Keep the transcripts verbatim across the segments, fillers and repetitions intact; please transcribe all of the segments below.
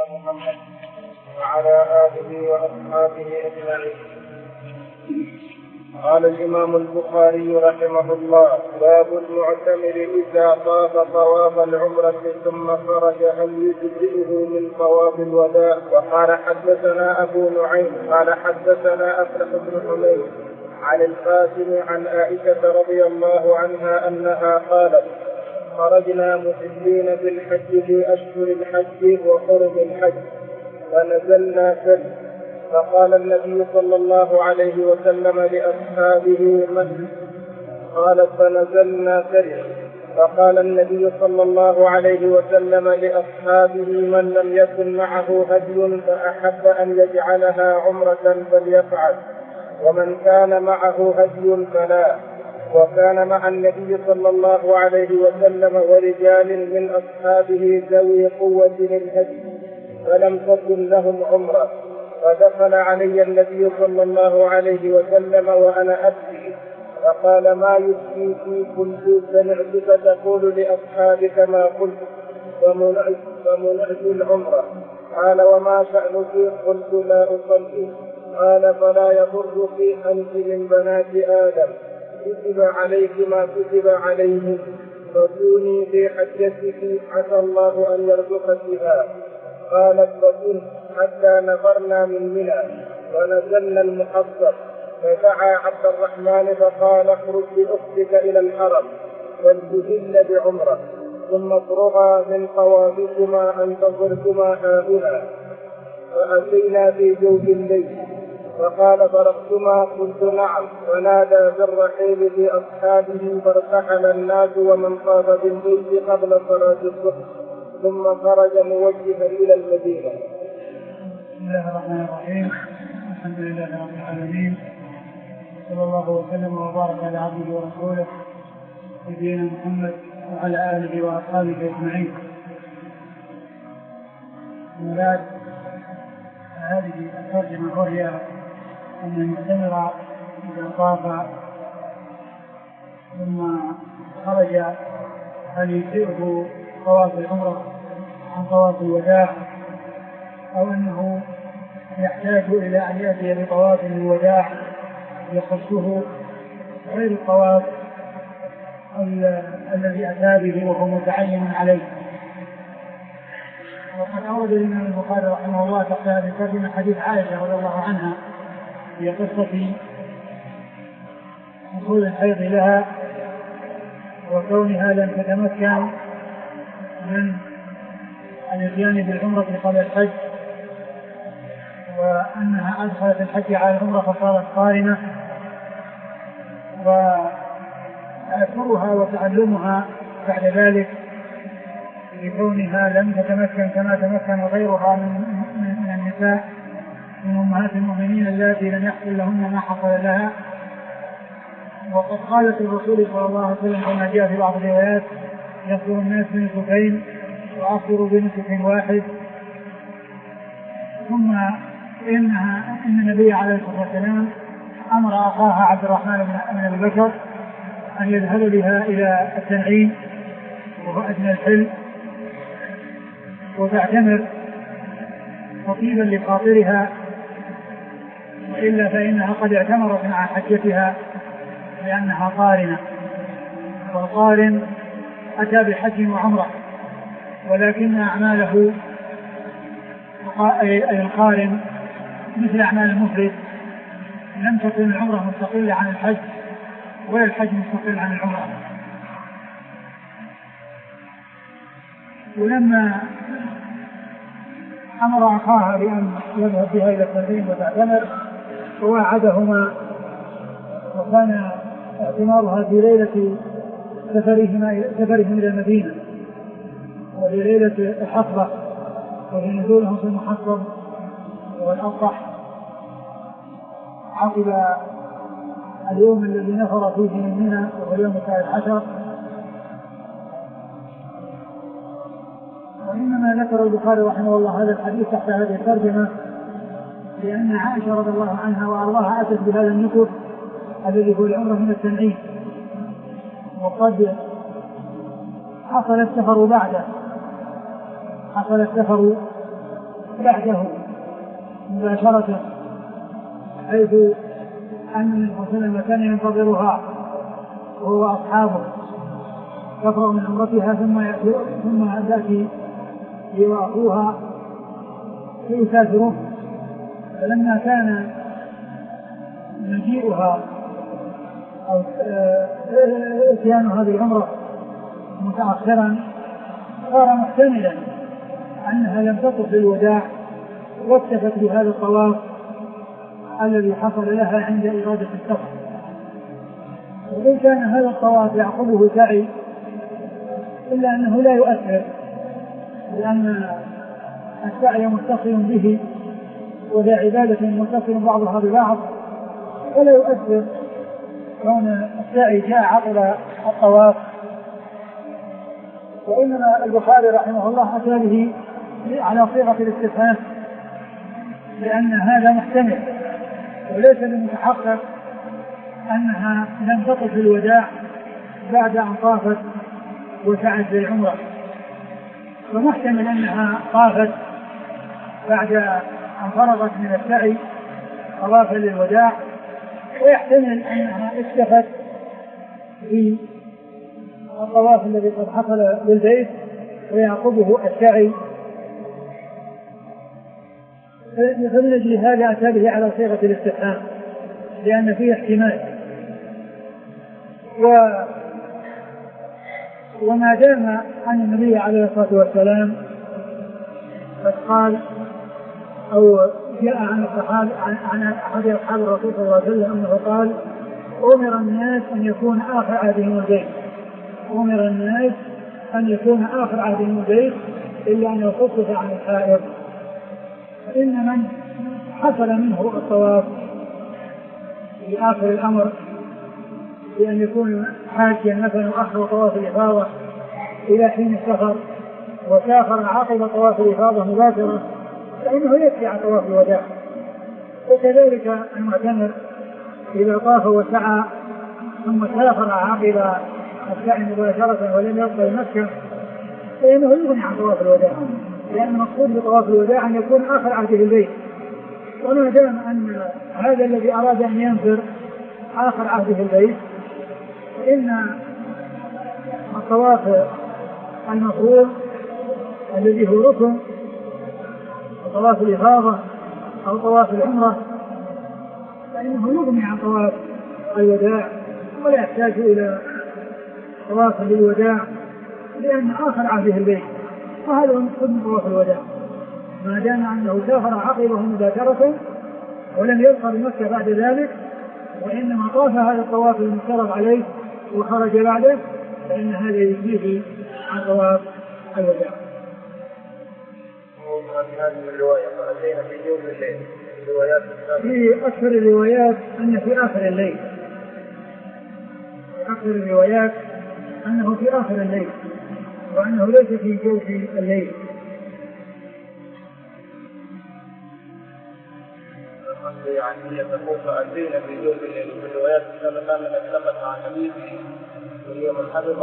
محمد وعلى آله وأصحابه أجمعين. قال الإمام البخاري رحمه الله: باب المعتمر إذا طاف طواف العمرة ثم خرج هل يجزئه من طواف الوداع؟ وقال حدثنا أبو نعيم قال حدثنا أفلح بن حميد عن القاسم عن عائشة رضي الله عنها أنها قالت: خرجنا مسلمين بالحج في أشهر الحج وحرم الحج فنزلنا سلم، فقال النبي صلى الله عليه وسلم لأصحابه من قالت فنزلنا سلم فقال النبي صلى الله عليه وسلم لأصحابه من لم يكن معه هدي فأحب أن يجعلها عمرة فليفعل، ومن كان معه هدي فلا. وكان مع النبي صلى الله عليه وسلم ورجال من أصحابه ذوي قوة الهدي فلم تكن لهم عمرة، فدخل علي النبي صلى الله عليه وسلم وأنا أبكي فقال: ما يبكيك؟ قلت: سمعتك تقول لأصحابك ما قلت فمنعت العمرة. قال: وما شأنك؟ قلت: لا أصلي. قال: فلا يضرك أنت من بنات آدم، كتب عليك ما كتب عليهم، فكوني في حجتك عسى الله أن يرزقك بها. قالت: فكنت حتى نفرنا من منى ونزلنا المحصر، فدعا عبد الرحمن فقال: اخرج بأختك إلى الحرم فلتهل بعمرة، ثم افرغا من طوافكما انتظركما هاهنا. فأتينا في جوف الليل فقال: فرقتما؟ قلت: نعم. ونادى بالرحيل في أصحابه فارتحل الناس ومن طاف بالبيت قبل صلاة الصبح، ثم خرج موجها إلى المدينة. بسم الله الرحمن الرحيم. الحمد لله رب العالمين، صلى الله وسلم وبارك على عبده ورسوله نبينا محمد وعلى آله وأصحابه أجمعين. المراد هذه الترجمة وهي أن المعتمر إذا طاف ثم خرج هل يجزئه طواف العمرة عن طواف الوداع، أو أنه يحتاج إلى أن يأتي بطواف الوداع يخصه غير الطواف الذي أتى به وهو متعين عليه. وقد أورد الإمام البخاري رحمه الله تحت هذه الترجمة حديث عائشة رضي الله عنها في قصة حصول الحيض لها وكونها لم تتمكن من الاتيان بالعمرة قبل الحج، وأنها أدخلت الحج على العمرة فصارت قارنة، وتأثرها وتعلمها بعد ذلك لكونها لم تتمكن كما تمكن غيرها من النساء من أمهات المؤمنين اللاتي لم يحصل لهن ما حصل لها. وقد قالت الرسول صلى الله عليه وسلم كما جاء في بعض الروايات: يصدر الناس بنسكين وأصدر بنسك واحد. ثم إنها إن النبي عليه الصلاة والسلام أمر أخاها عبد الرحمن بن أبي بكر أن يذهب بها إلى التنعيم وهو أدنى الحل وتعتمر خطيبا لخاطرها، وإلا فإنها قد اعتمرت مع حجتها لأنها قارنة، والقارن أتى بحج وعمرة، ولكن أعماله أي القارن مثل أعمال المفرد، لم تكن العمرة مستقلة عن الحج ولا الحج مستقل عن العمرة. ولما أمر أخاها بأن يذهب بها إلى التنعيم وتعتمر وواعدهما، وكان اعتمارها في ليلة سفرهم إلى المدينة وفي ليلة الحصبة وفي نزولهم في المحصب والأبطح عقب اليوم الذي نفر فيه من منى وهو اليوم الثالث عشر. وإنما ذكر البخاري رحمه الله هذا الحديث تحت هذه الترجمة لأن عائشة رضي الله عنها وأرضاها أتت بهذا النكر الذي هو العمرة من التنعيم، وقد حصل السفر بعده حصل السفر بعده مباشرة، حيث أن النبي صلى الله عليه وسلم كان ينتظرها وهو أصحابه يفرغ من عمرتها ثم يأتي ثم تأتي يواقوها فيسافروا. فلما كان مجيئها أو اتيان هذه العمرة متأخرا صار محتملا أنها لم تطف بالوداع واكتفت بهذا الطواف الذي حصل لها عند إرادة السفر. وإن كان هذا الطواف يعقبه سعي إلا أنه لا يؤثر، لأن السعي متصل به وذا عبادة متصل بعضها ببعض، ولا يؤثر كون السعي جاء عقب الطواف. وإنما البخاري رحمه الله أتى به على صيغة الاستفهام، لأن هذا محتمل وليس بمتحقق أنها لم تطف الوداع بعد أن طافت وسعت بالعمرة، ومحتمل أنها طافت بعد أن فرغت من السعي طوافا للوداع، ويحتمل أنها اكتفت في الطواف الذي قد حصل للبيت ويعقبه السعي. فمن أجل هذا أتى به على صيغة الاستفهام، لأن فيه احتمال. و وما دام أن النبي عليه الصلاة والسلام قد قال أو جاء عن الصحابة عن أحد أصحاب الرسول صلى الله عليه وسلم أنه قال: أمر الناس أن يكون آخر عهدهم البيت، أمر الناس أن يكون آخر عهدهم البيت إلا أن يخفف عن الحائض. فإن من حصل منه الطواف في آخر الأمر بأن يكون حاجيا مثلا أخر طواف الإفاضة إلى حين السفر وسافر عقب طواف الإفاضة مباشرة، فإنه يكفي عن طواف الوداع. وكذلك المعتمر إذا طاف وسعى ثم سافر عقب السعي مباشرة ولم يبقى مكة فإنه يغني عن طواف الوداع، لأن المقصود بطواف الوداع أن يكون آخر عهده البيت. وما دام أن هذا الذي أراد أن ينفر آخر عهده البيت، فإن الطواف المفروض الذي هو ركن طواف الإفاضة أو طواف العمرة فإنه يغني عن طواف الوداع ولا يحتاج إلى طواف للوداع، لأن آخر عهده البيت، وهذا هو المقصود من طواف الوداع. ما دام أنه سافر عقبه مباشرة ولم يبقى بمكة بعد ذلك، وإنما طاف هذا الطواف المفترض عليه وخرج بعده، فإن هذا يجزيه عن طواف الوداع. في هذه الرواية فأتينا في يوم الليل روايات في أكثر الروايات أن في آخر الليل، في أكثر الروايات أنه في آخر الليل وأنه ليس في جوف الليل. يعني يتقول فأتينا في يوم الليل في الروايات كما كان نتلقى عن حديثه واليوم الحدث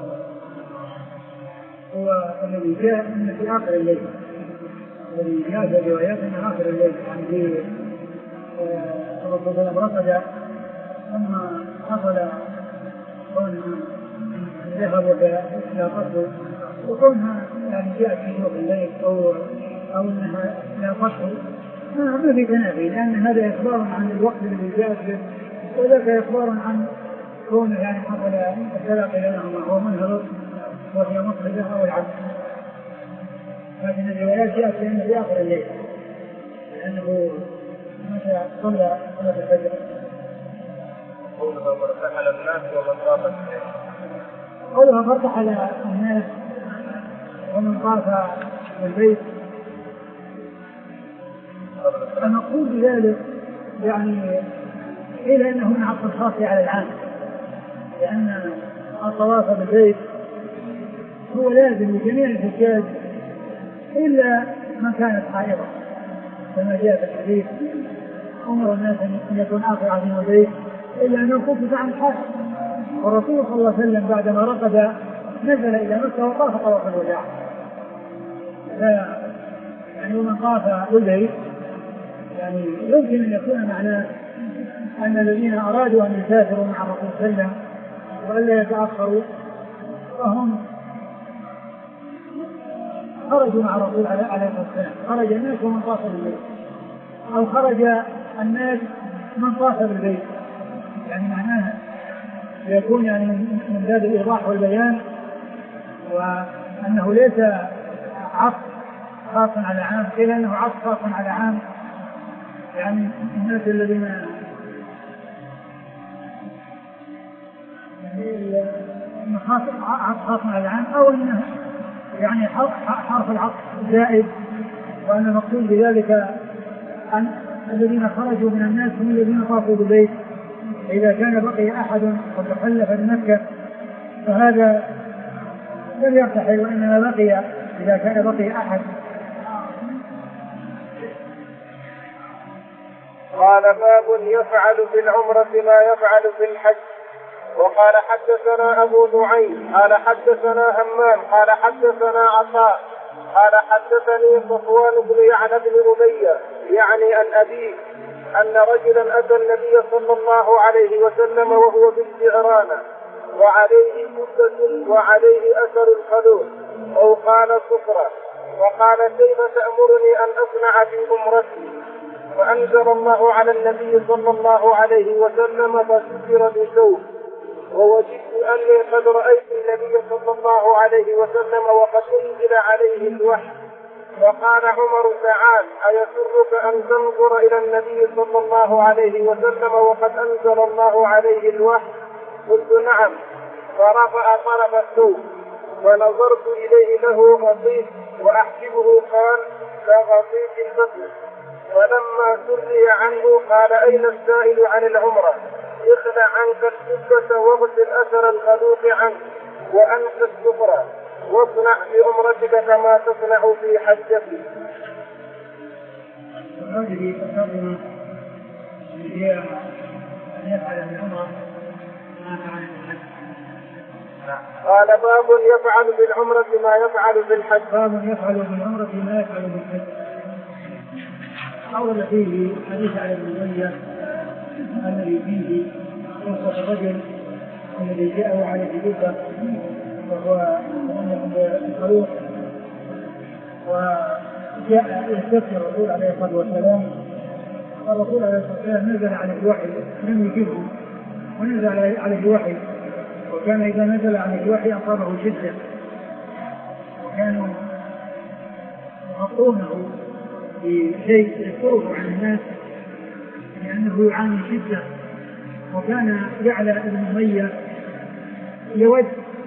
هو الذي جاء أن في آخر الليل، الذي جاء في الروايات أن آخر الليل، يعني في الرسول صلى الله عليه وسلم ثم حصل كونها ذهب إلى قصر، وكونها يعني جاءت في يوم الليل أو أو أنها لا قصر ما في تنافي، لأن هذا إخبار عن الوقت الذي جاءت به، وذاك إخبار عن كونه يعني حصل التلاقي بينهما هو منهض وهي مصعدة أو العكس. لكن الروايات جاءت بأنه في آخر الليل، لأنه متى صلى صلاة الفجر. قولها فارتحل الناس ومن طاف الليل، قولها فارتحل الناس ومن طاف البيت، المقصود بذلك يعني إلى أنه من عطف الخاص على العام، لأن الطواف بالبيت هو لازم لجميع الحجاج إلا من كانت حائضة، كما جاء في الحديث: أمر الناس أن يكون آخر عهدهم البيت إلا أن يخفف عن الحائض. والرسول صلى الله عليه وسلم بعدما رقد نزل إلى مكة وطاف طواف الوداع، يعني ومن طاف بالبيت يعني يمكن أن يكون معناه أن الذين أرادوا أن يسافروا مع الرسول صلى الله عليه وسلم وألا يتأخروا فهم خرجوا مع الرسول عليه الصلاة والسلام، خرج الناس ومن طاف بالبيت، أو خرج الناس من طاف بالبيت، يعني معناها يكون يعني من باب الإيضاح والبيان، وأنه ليس عطف خاص على عام، إلا أنه عطف خاص على عام، يعني الناس الذين يعني عطف خاص على العام، أو أنه يعني حرف العطف زائد، وأن المقصود بذلك أن الذين خرجوا من الناس هم الذين طافوا بالبيت. إذا كان بقي أحد قد تخلف بمكة فهذا لم يرتحل، وإنما بقي إذا كان بقي أحد. قال باب يفعل في العمرة ما يفعل في الحج. وقال حدثنا أبو نعيم قال حدثنا همام قال حدثنا عطاء قال حدثني صفوان بن يعلى بن أمية يعني عن أبيه أن رجلا أتى النبي صلى الله عليه وسلم وهو بالجعرانة وعليه جبة وعليه أثر الخلوع أو قال صفرة، وقال كيف تأمرني أن أصنع في أمرتي؟ فأنزل الله على النبي صلى الله عليه وسلم فسكر بثوب، ووجدت أني قد رأيت النبي صلى الله عليه وسلم وقد أنزل عليه الوحي. وقال عمر تعال أيسرك أن تنظر إلى النبي صلى الله عليه وسلم وقد أنزل الله عليه الوحي؟ قلت نعم. فرفع طرف الثوب ونظرت إليه له غطيس وأحسبه قال كغطيس البطن. ولما سري عنه قال أين السائل عن العمرة؟ اخلع عنك الجبة واغسل أثر الخلوق عنك وأنت السفرة واصنع في عمرتك كما تصنع في حجتك. هذه الترجمة هي أن يفعل في العمرة ما فعل في الحج. قال باب يفعل في العمرة ما يفعل في الحج. باب يفعل في العمرة ما يفعل في الحج. أورد فيه حديث على ابن أمية الذي فيه قصة الرجل الذي جاءه على جبة وهو بالخلوق، وجاء يستفسر الرسول عليه الصلاة والسلام، والرسول عليه الصلاة والسلام نزل عليه الوحي لم يجبه، ونزل عليه الوحي، وكان إذا نزل عليه الوحي أصابه شدة، وكانوا يغطونه بشيء يذكره عن الناس لأنه يعاني شدة. وكان يعلى ابن أمية يود،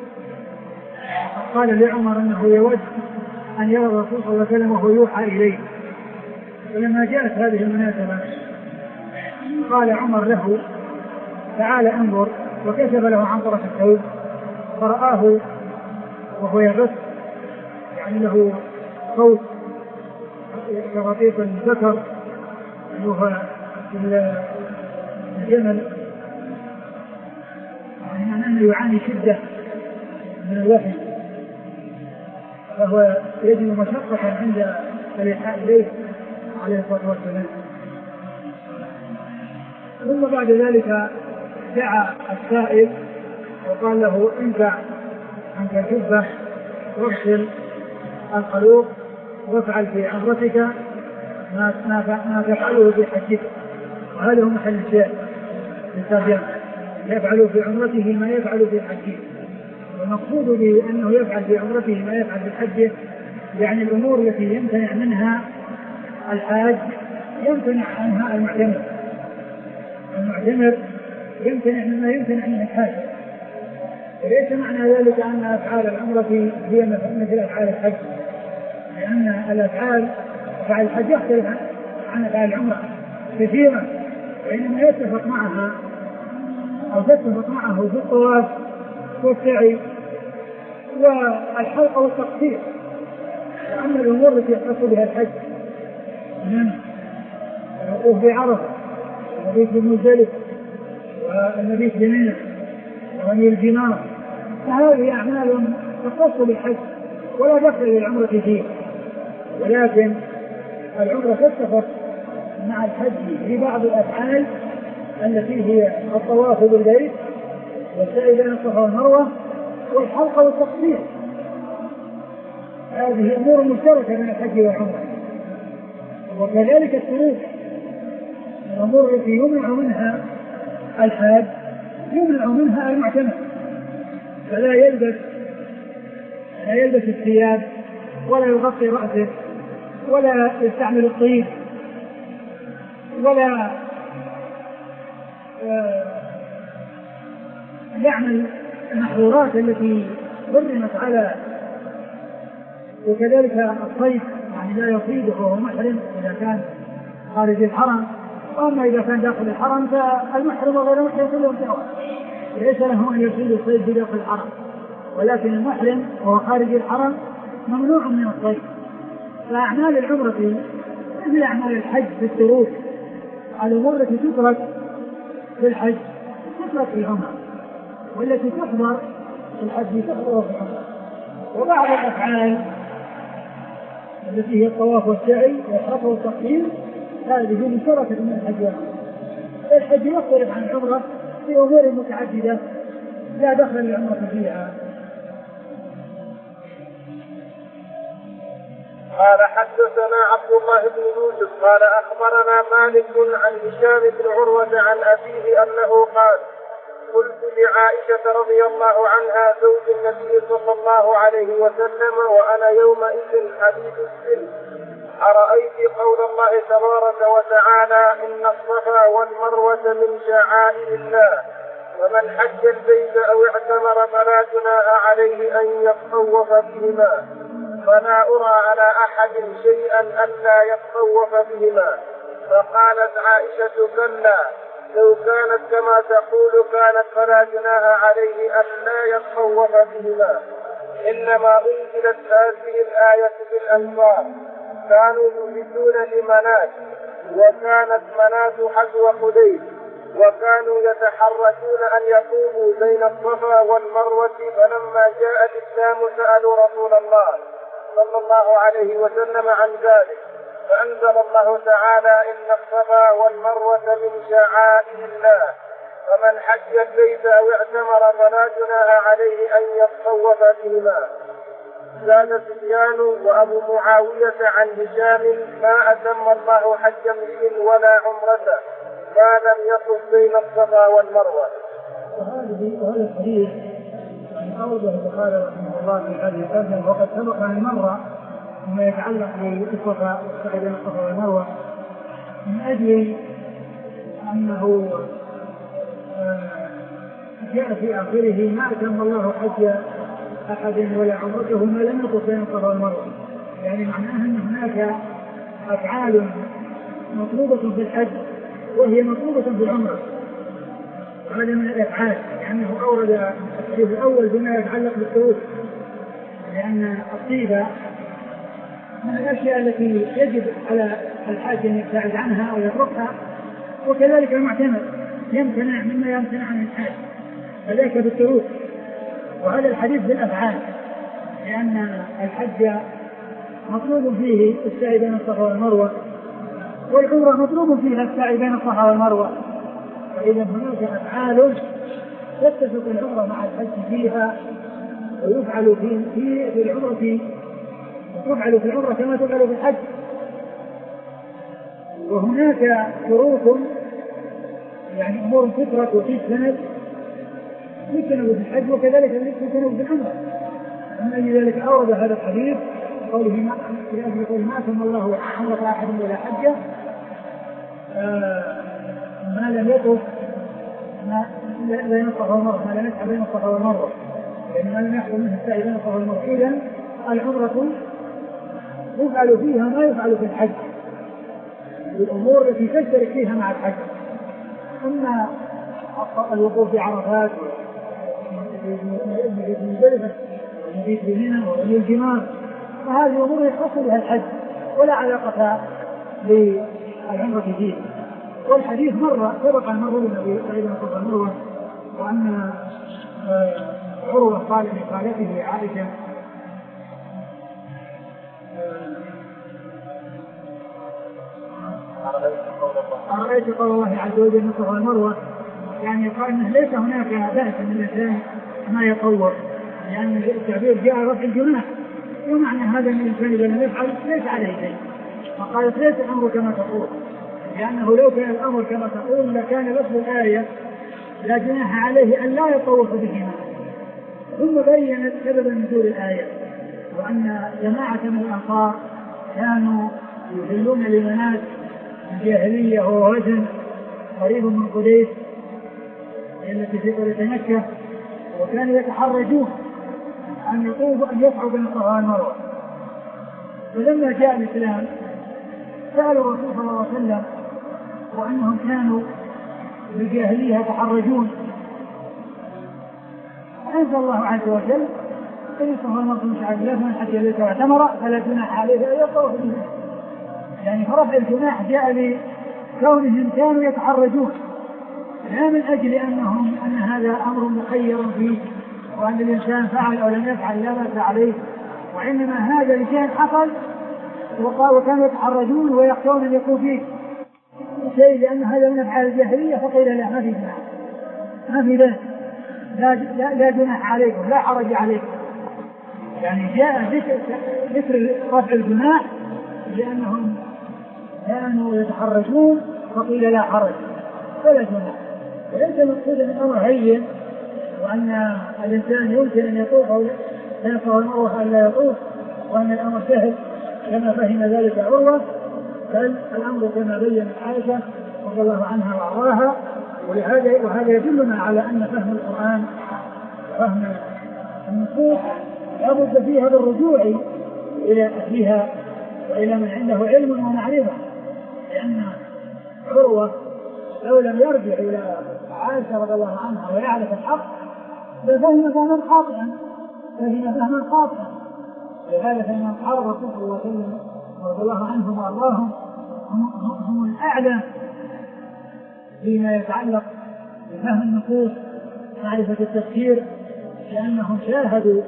قال لعمر أنه يود أن يرى الرسول صلى الله عليه وسلم وهو يوحى إليه. ولما جاءت هذه المناسبة قال عمر له تعال انظر، وكشف له عن طرف الثوب فرآه وهو يغث، يعني له صوت كغطيس الذكر وهو الجمل، يعني أنه يعاني شدة من الوحي، فهو يجد مشقة عند الإيحاء إليه عليه الصلاة والسلام. ثم بعد ذلك دعا السائل وقال له انزع عنك الجبة واغسل الخلوق وافعل في عمرتك ما ما تفعله في حجك. وهذا هو محل الشاهد للترجمة، يفعل في عمرته ما يفعل في حجه. والمقصود بأنه يفعل في عمرته ما يفعل في حجه يعني الأمور التي يمتنع منها الحاج يمتنع عنها المعتمر، المعتمر يمتنع مما يمتنع منه الحاج. وليس معنى ذلك أن أفعال العمرة هي مثل أفعال الحج، لأن الأفعال أفعال الحج يختلف عن أفعال العمرة كثيرا، وإنما يتفق معها أو تتفق معه في الطواف والسعي والحلق والتقصير. أما الأمور التي يختص بها الحج من الوقوف بعرفة والمبيت بمزدلفة والمبيت بمنى ورمي الجمار فهذه أعمال تختص بالحج ولا دخل للعمرة فيها. ولكن العمرة تتفق مع الحج في بعض الأفعال التي هي الطواف بالبيت والسعي بين الصفا والمروة والحلق والتقصير. هذه أمور مشتركة بين الحج والعمرة. وكذلك الشروط، الأمور التي يمنع منها الحاج يمنع منها المعتمر، فلا يلبس لا يلبس الثياب ولا يغطي رأسه ولا يستعمل الطيب ولا يعمل المحظورات التي حرمت على. وكذلك الصيد، يعني لا يصيده وهو محرم إذا كان خارج الحرم، وأما إذا كان داخل الحرم فالمحرم وغير المحرم كلهم سواء، ليس له أن يصيد الصيد بداخل الحرم، ولكن المحرم وهو خارج الحرم ممنوع من الصيد. فأعمال العمرة مثل أعمال الحج في الشروط، الأمور التي تترك في الحج تترك في العمرة، والتي تحضر في الحج تحضر في العمرة. وبعض الأفعال التي هي الطواف والسعي والحلق والتقصير هذه مشتركة من الحج والعمرة. الحج يختلف عن العمرة في أمور متعددة لا دخل للعمرة فيها. قال حدثنا عبد الله بن يوسف قال أخبرنا مالك عن هشام بن عروة عن أبيه أنه قال: قلت لعائشة رضي الله عنها زوج النبي صلى الله عليه وسلم وأنا يومئذ حديث السن: أرأيت قول الله تبارك وتعالى: إن الصفا والمروة من شعائر الله، ومن حج البيت أو اعتمر فلا جناح عليه أن يطوف بهما، فلا أرى على أحد شيئا ألا يطوف بهما. فقالت عائشة: كلا، لو كانت كما تقول كانت فلا جناح عليه ألا يطوف بهما. إنما أنزلت هذه الآية في الأنصار، كانوا يهدون لمنات، وكانت منات حذو حديد، وكانوا يتحركون أن يطوفوا بين الصفا والمروة. فلما جاء الإسلام سألوا رسول الله صلى الله عليه وسلم عن ذلك، فأنزل الله تعالى: إن الصفا والمروة من شعائر الله، فمن حج البيت أو اعتمر فلا جناح عليه أن يطوف بهما. زاد سفيان وأبو معاوية عن هشام: ما أتم الله حج امرئ ولا عمرته ما لم يطف بين الصفا والمروة. وهذه وهذا الحديث يعني أوضح البخاري رحمه الله في هذه الترجمة، وقد سبق عن المرة ما يتعلق بالصفا والسعي بين الصفا والمروة، من أجل أنه جاء في آخره: ما أتم الله حج أحد ولا عمرته ما لم يطف بين الصفا والمروة. يعني معناها أن هناك أفعال مطلوبة في الحج وهي مطلوبة في العمرة. هذا من الأفعال، لأنه أورد الحديث الأول بما يتعلق بالطواف، لأن الطيبة من الأشياء التي يجب على الحاج أن يبتعد عنها أو يتركها، وكذلك المعتمر يمتنع مما يمتنع عن الحاج، فذلك بالطواف. وهذا الحديث بالأفعال، لأن الحج مطلوب فيه السعي بين الصفا والمروة، والعمرة مطلوب فيها السعي بين الصفا والمروة. فإذا هناك أفعال تتفق العمرة مع الحج فيها، ويفعل في في العمرة تفعل في العمرة كما تفعل في الحج. وهناك شروط يعني أمور تترك وفي سند تجتنب في الحج، وكذلك تجتنب في العمرة. من أجل ذلك أورد هذا الحديث قوله: ما يقول ما أتم الله عمرة أحد ولا حجة آه ما لم يطف بين الصفا والمروة، ما لم يسعى بين الصفا والمروة، لأن ما لم يحصل منه السعي بين الصفا والمروة. إذن العمرة يفعل فيها ما يفعل في الحج، الأمور التي تشترك فيها مع الحج. أما الوقوف في عرفات والمبيت بمنى ورمي الجمار فهذه أمور يخص بها الحج ولا علاقة بالعمرة فيه. والحديث مرة سبق عن مرة النبي صلى الله عليه وسلم وأن عروة قال لخالته عائشة أرأيت قول الله عز وجل الصفا والمروة، يعني قال أنه ليس هناك بأس من الإنسان ما يطور، لأن التعبير جاء رفع الجناح، ومعنى هذا أن الإنسان إذا لم يفعل ليس عليه شيء. فقالت ليس الأمر كما تقول، لأنه لو كان الأمر كما تقول لكان لفظ الآية لا جناح عليه أن لا يطوف بهما. ثم بينت سبب نزول الآية، وأن جماعة من الأنصار كانوا يذلون لمنات الجاهلية وهو وجه قريب من قديس التي في قرية مكة، وكانوا يتحرجون أن يطوفوا أن يسعوا بين الصفا والمروة. فلما جاء الإسلام سألوا الرسول صلى الله عليه وسلم، وأنهم كانوا بالجاهلية يتحرجون، أنزل الله عز وجل إن الصفا والمروة من شعائر الله فمن حج البيت واعتمر فلا جناح عليه أن يطوف بهما. يعني فرفع الجناح جاء لكونهم كانوا يتحرجون، لا من أجل أنهم أن هذا أمر مخير فيه وأن الإنسان فعل أو لم يفعل لا بأس عليه، وإنما هذا لشيء حصل وكانوا يتحرجون ويخشون أن يكون فيه شيء، لأن هذا من أفعال الجاهلية، فقيل لا ما في جناح، ما في ذلك، لا, لا, لا جناح عليكم، لا حرج عليكم. يعني جاء ذكر رفع الجناح لأنهم كانوا يتحرجون فقيل لا حرج فلا جناح. وليس مقصود أن الأمر هين وأن الإنسان يمكن أن يطوف أو ينفع المروة أن لا يطوف، وأن الأمر سهل كما فهم ذلك عروة، بل الأمر كما بيّنت عائشة رضي الله عنها وأرضاها. ولهذا وهذا يدلنا على أن فهم القرآن وفهم النصوص لابد فيها بالرجوع إلى أهلها وإلى من عنده علم ومعرفة، لأن عروة لو لم يرجع إلى عائشة رضي الله عنها ويعرف الحق لفهم فهما خاطئا، فهم فهما خاطئا. لهذا فإن أصحاب الرسول صلى الله عليه وسلم رضي الله عنهم وأرضاهم هم الأعلى فيما يتعلق بفهم النصوص معرفة التفسير، لأنهم شاهدوا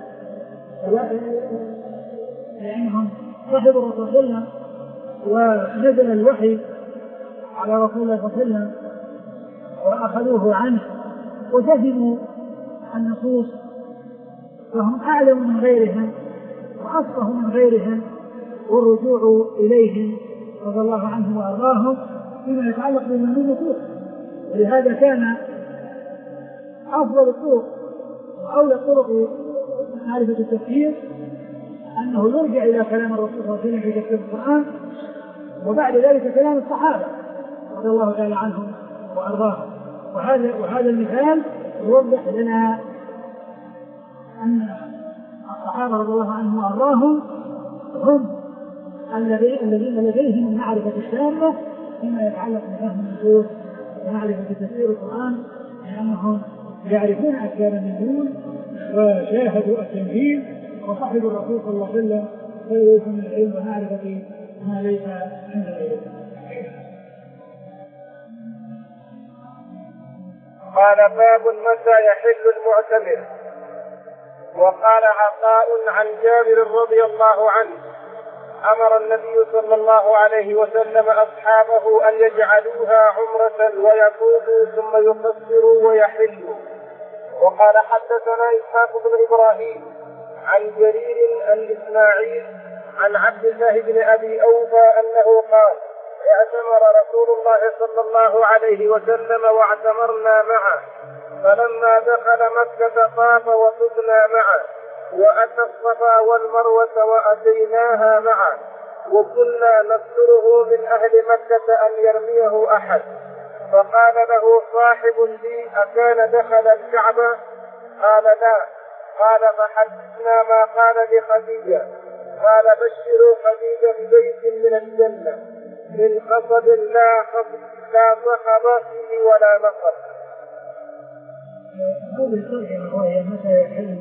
لأنهم صحبوا الرسول صلى الله عليه وسلم ونزل الوحي على رسول الله صلى الله عليه وسلم وأخذوه عنه وفهموا النصوص، فهم أعلم من غيرهم وأفقه من غيرهم، والرجوع إليهم رضي الله عنهم وأرضاهم فيما يتعلق بمفهوم النصوص. ولهذا كان أفضل الطرق وأولى طرق معرفة التفسير أنه يرجع إلى كلام الرسول صلى الله عليه وسلم في تفسير القرآن، وبعد ذلك كلام الصحابة رضي الله تعالى عنهم وأرضاهم. وهذا وهذا المثال يوضح لنا أن الصحابة رضي الله عنهم وأرضاهم هم الذين لديهم المعرفة التامة فيما يتعلق بفهم النصوص ومعرفة تفسير القرآن، لأنهم يعرفون أسباب النزول وشاهدوا التنزيل وصحبوا الرسول صلى الله عليه وسلم فيوصل من العلم ومعرفة ما ليس عند غيره. قال باب متى يحل المعتمر. وقال عطاء عن جابر رضي الله عنه أمر النبي صلى الله عليه وسلم أصحابه أن يجعلوها عمرة ويطوفوا ثم يقصروا ويحلوا. وقال حدثنا إسحاق بن إبراهيم عن جرير عن إسماعيل عن عبد الله بن أبي أوفى أنه قال اعتمر رسول الله صلى الله عليه وسلم واعتمرنا معه، فلما دخل مكة طاف وطفنا معه وأتى الصفا والمروة وأتيناها معه، وكنا نستره من أهل مكة أن يرميه أحد. فقال له صاحب لي أكان دخل الكعبة؟ قال لا. قال فحدثنا ما قال لخديجة. قال بشروا خديجة ببيت من الجنة من قصب لا قصب لا صخب فيه ولا نصب. هذه الصيغة وهي متى يحل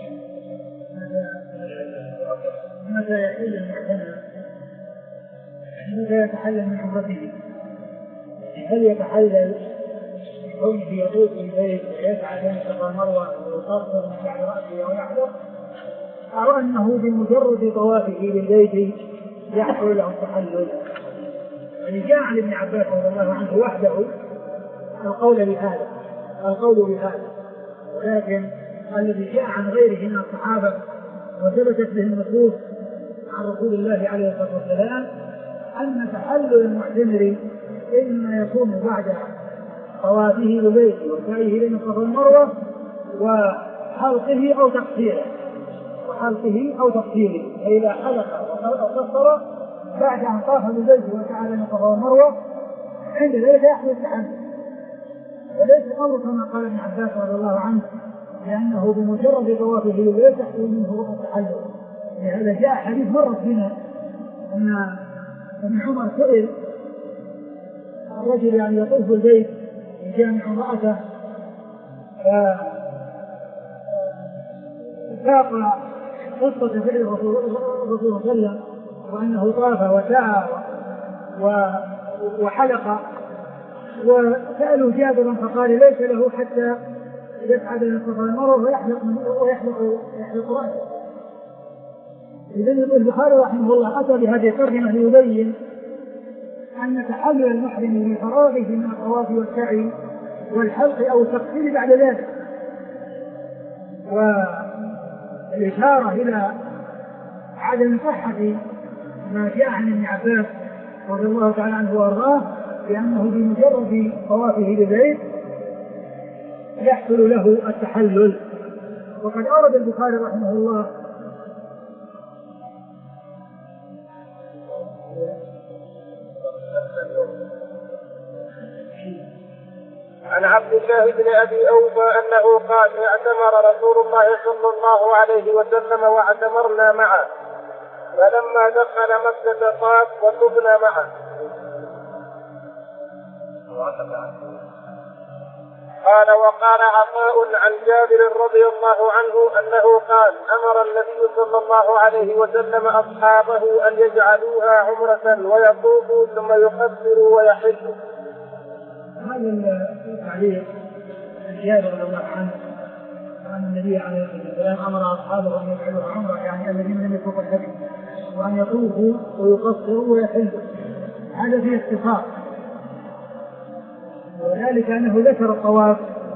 متى يحل المعتمر، متى يتحلل من عمرته، هل يتحلل بكونه يطوف البيت ويسعى بين الصفا والمروة ويقصر من شعر رأسه ويحلق، أو أنه بمجرد طوافه بالبيت يحصل له التحلل؟ يعني جاء عن ابن عباس رضي الله عنه وحده القول بهذا القول بهذا ولكن الذي جاء عن غيره من الصحابة وثبتت به النصوص عن رسول الله عليه الصلاة والسلام أن تحلل المعتمر إما يكون بعد طوافه ببيته وسعيه بين الصفا والمروة وحلقه أو تقصيره وحلقه أو تقصيره فإذا حلق أو قصر بعد أن طاف ببيته وسعى بين الصفا والمروة عند ذلك يحدث التحلل وليس الأمر كما قال ابن عباس رضي الله عنه لأنه بمجرد طوافه ببيته يحصل منه التحلل. لهذا جاء حديث مرت بنا أن ابن عمر سئل الرجل يعني يطوف بالبيت يجامع امرأته فساق قصة فعل الرسول صلى الله عليه وسلم وأنه طاف وسعى وحلق وسألوا جابرا فقال ليس له حتى يفعل من الصفا والمروة ويحلق ويحلق يحلق رأسه. إذن البخاري رحمه الله أتى بهذه الترجمة ليبين أن تحلل المحرم بفراغه من الطواف والسعي والحلق أو التقصير بعد ذلك والإشارة إلى عدم صحة ما جاء عن ابن عباس رضي الله تعالى عنه وارضاه بأنه بمجرد طوافه بالبيت يحصل له التحلل. وقد أورد البخاري رحمه الله عن عبد الله بن أبي أوفى أنه قال اعتمر رسول الله صلى الله عليه وسلم واعتمرنا معه فلما دخل مكة طاف وطفنا معه. قال وقال عطاء عن جابر رضي الله عنه أنه قال أمر النبي صلى الله عليه وسلم أصحابه أن يجعلوها عمرة ويطوفوا ثم يقصروا ويحلوا. هذا التعليق جابر رضي الله عنه أن النبي عليه الصلاة والسلام أمر أصحابه أن يجعلوها عمرة يعني الذين لم يسوقوا الهدي وأن يطوفوا ويقصروا ويحلوا. هذا فيه اختصار وذلك أنه ذكر الطواف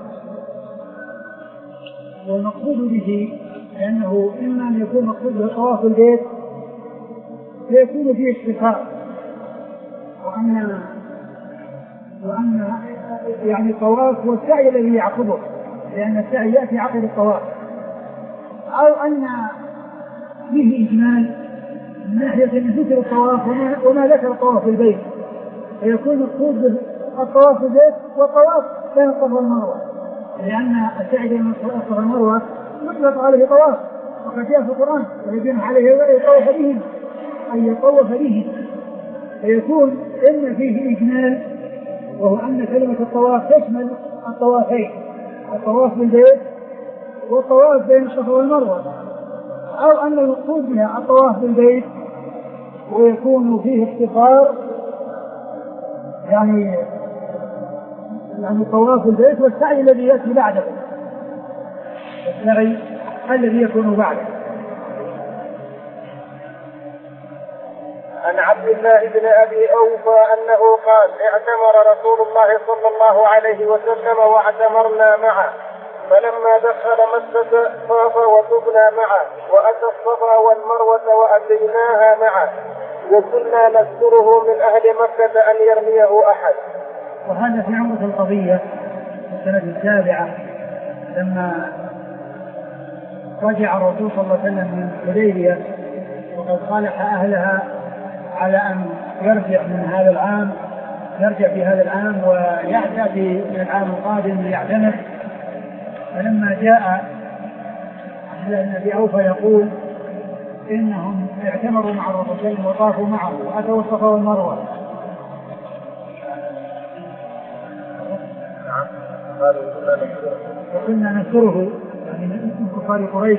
والمقصود به لأنه إما أن يكون مقصود به طواف البيت فيكون فيه اختصار وأن وأن يعني الطواف والسعي الذي يعقبه لأن السعي يأتي عقب الطواف أو أن فيه إجمال من ناحية أن ذكر الطواف وما, وما ذكر الطواف في البيت فيكون مقصود الطواف في البيت والطواف بين الصفا والمروة لأن السعي بين الصفا والمروة يطلق عليه طواف وقد جاء في القرآن ويجب عليه أن يطوف بهم أن يطوف بهم فيكون إن فيه إجمال وهو أن كلمة الطواف تشمل الطوافين الطواف بالبيت والطواف بين الصفا والمروة أو أن المقصود بها الطواف بالبيت ويكون فيه اختصار يعني يعني الطواف بالبيت والسعي الذي يأتي بعده السعي الذي يكون بعده. عن عبد الله بن أبي أوفى أنه قال اعتمر رسول الله صلى الله عليه وسلم واعتمرنا معه فلما دخل مكة طاف وطفنا معه وأتى الصفا والمروة وأتيناها معه وكنا نذكره من أهل مكة أن يرميه أحد. وهذا في عمرة القضية السنة السابعة لما رجع الرسول صلى الله عليه وسلم من حديبية وقد صالح أهلها على أن يرجع من هذا العام يرجع في هذا العام ويأتي في العام القادم ليعتمر. فلما جاء النبي أوفى يقول إنهم اعتمروا مع الرسول صلى الله عليه وسلم وطافوا معه وأتوا الصفا والمروة وكنا نذكره يعني من كفار قريش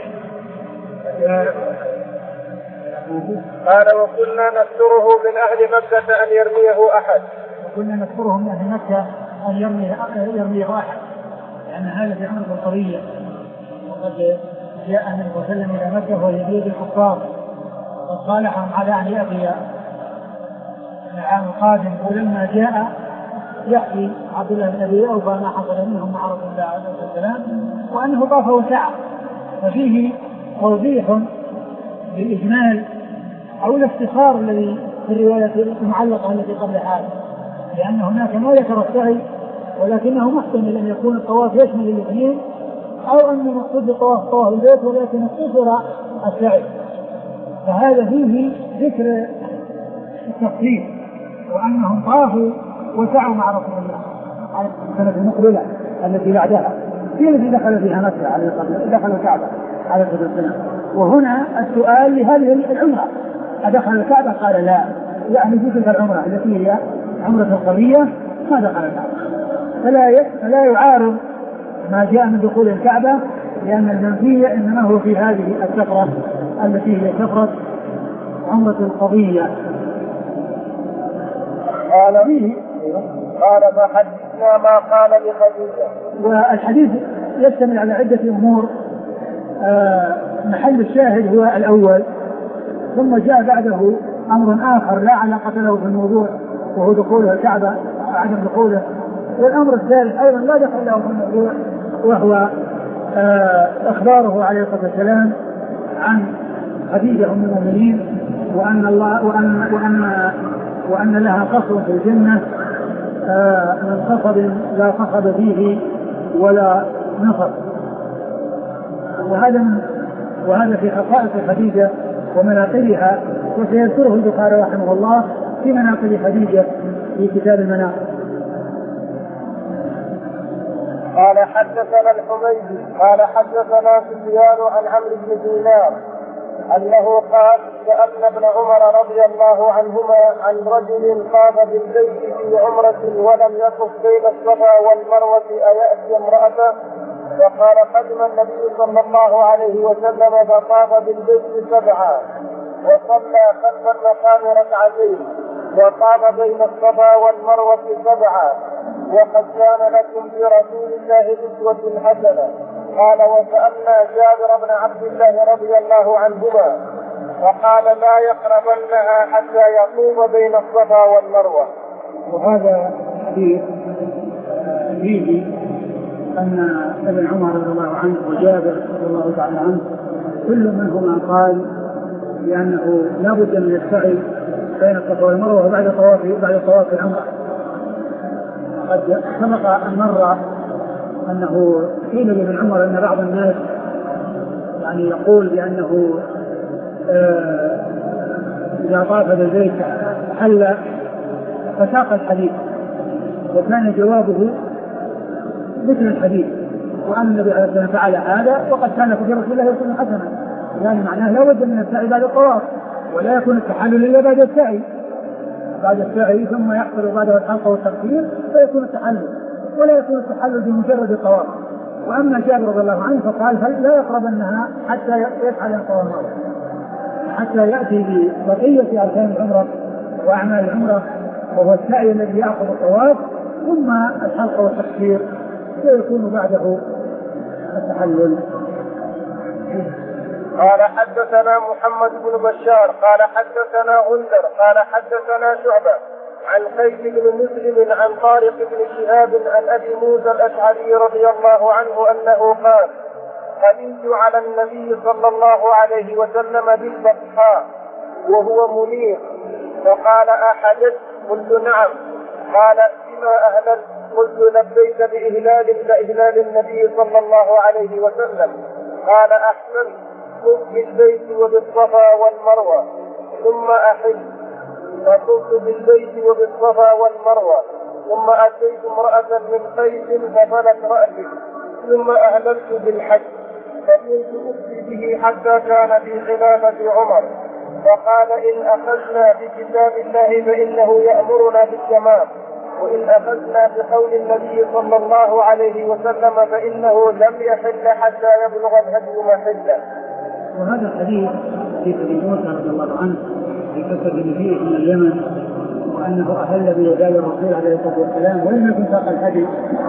قال وكنا نذكره من أهل مكة أن يرميه أحد وكنا نذكره من أهل مكة أن يرميه, يرميه أحد لأن هذا في عمرة القضية وقد جاء النبي صلى الله عليه وسلم إلى مكة وهو يبيد الكفار وقد صالحهم على أن يأتي العام القادم. ولما جاء يحكي عبد الله بن ابي اوفى ما حصل منهم مع رسول الله عليه الصلاه والسلام وانه طاف وسعى، ففيه توضيح بالاجمال او الاختصار الذي في الروايه المعلقه التي قبل هذا، لان هناك ما ذكر السعي ولكنه محتمل ان يكون الطواف يشمل الاثنين، او ان المقصود بالطواف طواف البيت ولكن اختصر السعي. فهذا فيه ذكر التخفيف وانهم طافوا وسعوا مع رسول الله على السنه المقبله التي بعدها هي التي دخل فيها مكه عليه الصلاه دخل الكعبه عليه الصلاه والسلام. وهنا السؤال لهذه العمره أدخل الكعبة؟ قال لا، يعني في تلك العمرة التي هي عمرة القضية ما دخل الكعبة، فلا فلا يعارض ما جاء من دخول الكعبة، لأن المنفية إنما هو في هذه السفرة التي هي سفرة عمرة القضية. قال فيه قال فحدثنا ما قال لخديجة. والحديث يشتمل على عدة أمور، آه محل الشاهد هو الأول، ثم جاء بعده أمر آخر لا علاقة له بالموضوع وهو دخوله الكعبة عدم دخوله، والأمر الثالث أيضا لا دخل له في الموضوع وهو آه إخباره عليه الصلاة والسلام عن خديجة أم المؤمنين وأن الله وأن وأن وأن لها قصر في الجنة آه من قصب لا قصب فيه ولا نصب. وهذا من وهذا في خصائص خديجة ومناقبها، وسيذكره البخاري رحمه الله في مناقب خديجة في كتاب المناقب. قال حدثنا الحميدي قال حدثنا سفيان عن عمرو بن دينار أنه قال سألن ابن عمر رضي الله عنهما عن رجل طاف بالبيت في عمرة ولم يطف بين الصفا والمروة أيأتي امرأته؟ وقال قدم النبي صلى الله عليه وسلم فطاف بالبيت سبعا وصلى خلف المقام ركعتين وطاف بين الصفا والمروة سبعا وقد كان لكم في رسول الله أسوة حسنة. قال وسألنا جابر بن عبد الله رضي الله عنهما فقال لا يقربنها حتى يطوف بين الصفا والمروة. وهذا حديث فيه أن ابن عمر رضي الله عنه وجابر رضي الله تعالى عنه كل منهما قال بأنه لا بد من السعي بين الصفا والمروة بعد طواف بعد طواف العمرة. قد سبق أن مر أنه قيل لابن عمر أن بعض الناس يعني يقول بأنه آه إذا طاف بالبيت حل، فساق الحديث وكان جوابه مثل الحديث وأن النبي عليه الصلاة والسلام فعل هذا وقد كان في رسول الله أسوة حسنة، يعني معناه لا بد من السعي بعد الطواف ولا يكون التحلل إلا بعد السعي بعد السعي ثم يحصل بعده الحلقة والتقصير فيكون التحلل، ولا يكون التحلل بمجرد الطواف. وأما جابر رضي الله عنه فقال لا يقربنها حتى يفعل الطواف حتى يأتي ببقية أركان العمرة وأعمال العمرة وهو السعي الذي يأخذ الطواف ثم الحلقة والتقصير ويكون بعده التحلل. قال حدثنا محمد بن بشار قال حدثنا غندر قال حدثنا شعبة عن قيس بن مسلم عن طارق بن شهاب عن أبي موسى الأشعري رضي الله عنه أنه قال قدمت على النبي صلى الله عليه وسلم بالبطحاء وهو منير فقال أحدث؟ قلت نعم. قال بما أهلت؟ قلت لبيك بإهلال كإهلال النبي صلى الله عليه وسلم. قال أحسنت، قم بالبيت وبالصفا والمروة ثم أحل. فقمت بالبيت وبالصفا والمروة ثم أتيت امرأة من قيس ففلت رأسي ثم أهللت بالحج فكنت أفتي به حتى كان في خلافة عمر فقال إن أخذنا بكتاب الله فإنه يأمرنا بالتمام وإن أخذنا بقول النبي صلى الله عليه وسلم فإنه لم يحل حتى يبلغ الهدي محله. وهذا الحديث في أبي موسى رضي الله عنه في قصة فيه من اليمن وأنه أهل بيداي الرسول عليه الصلاة والسلام ولم يكن ساق الهدي،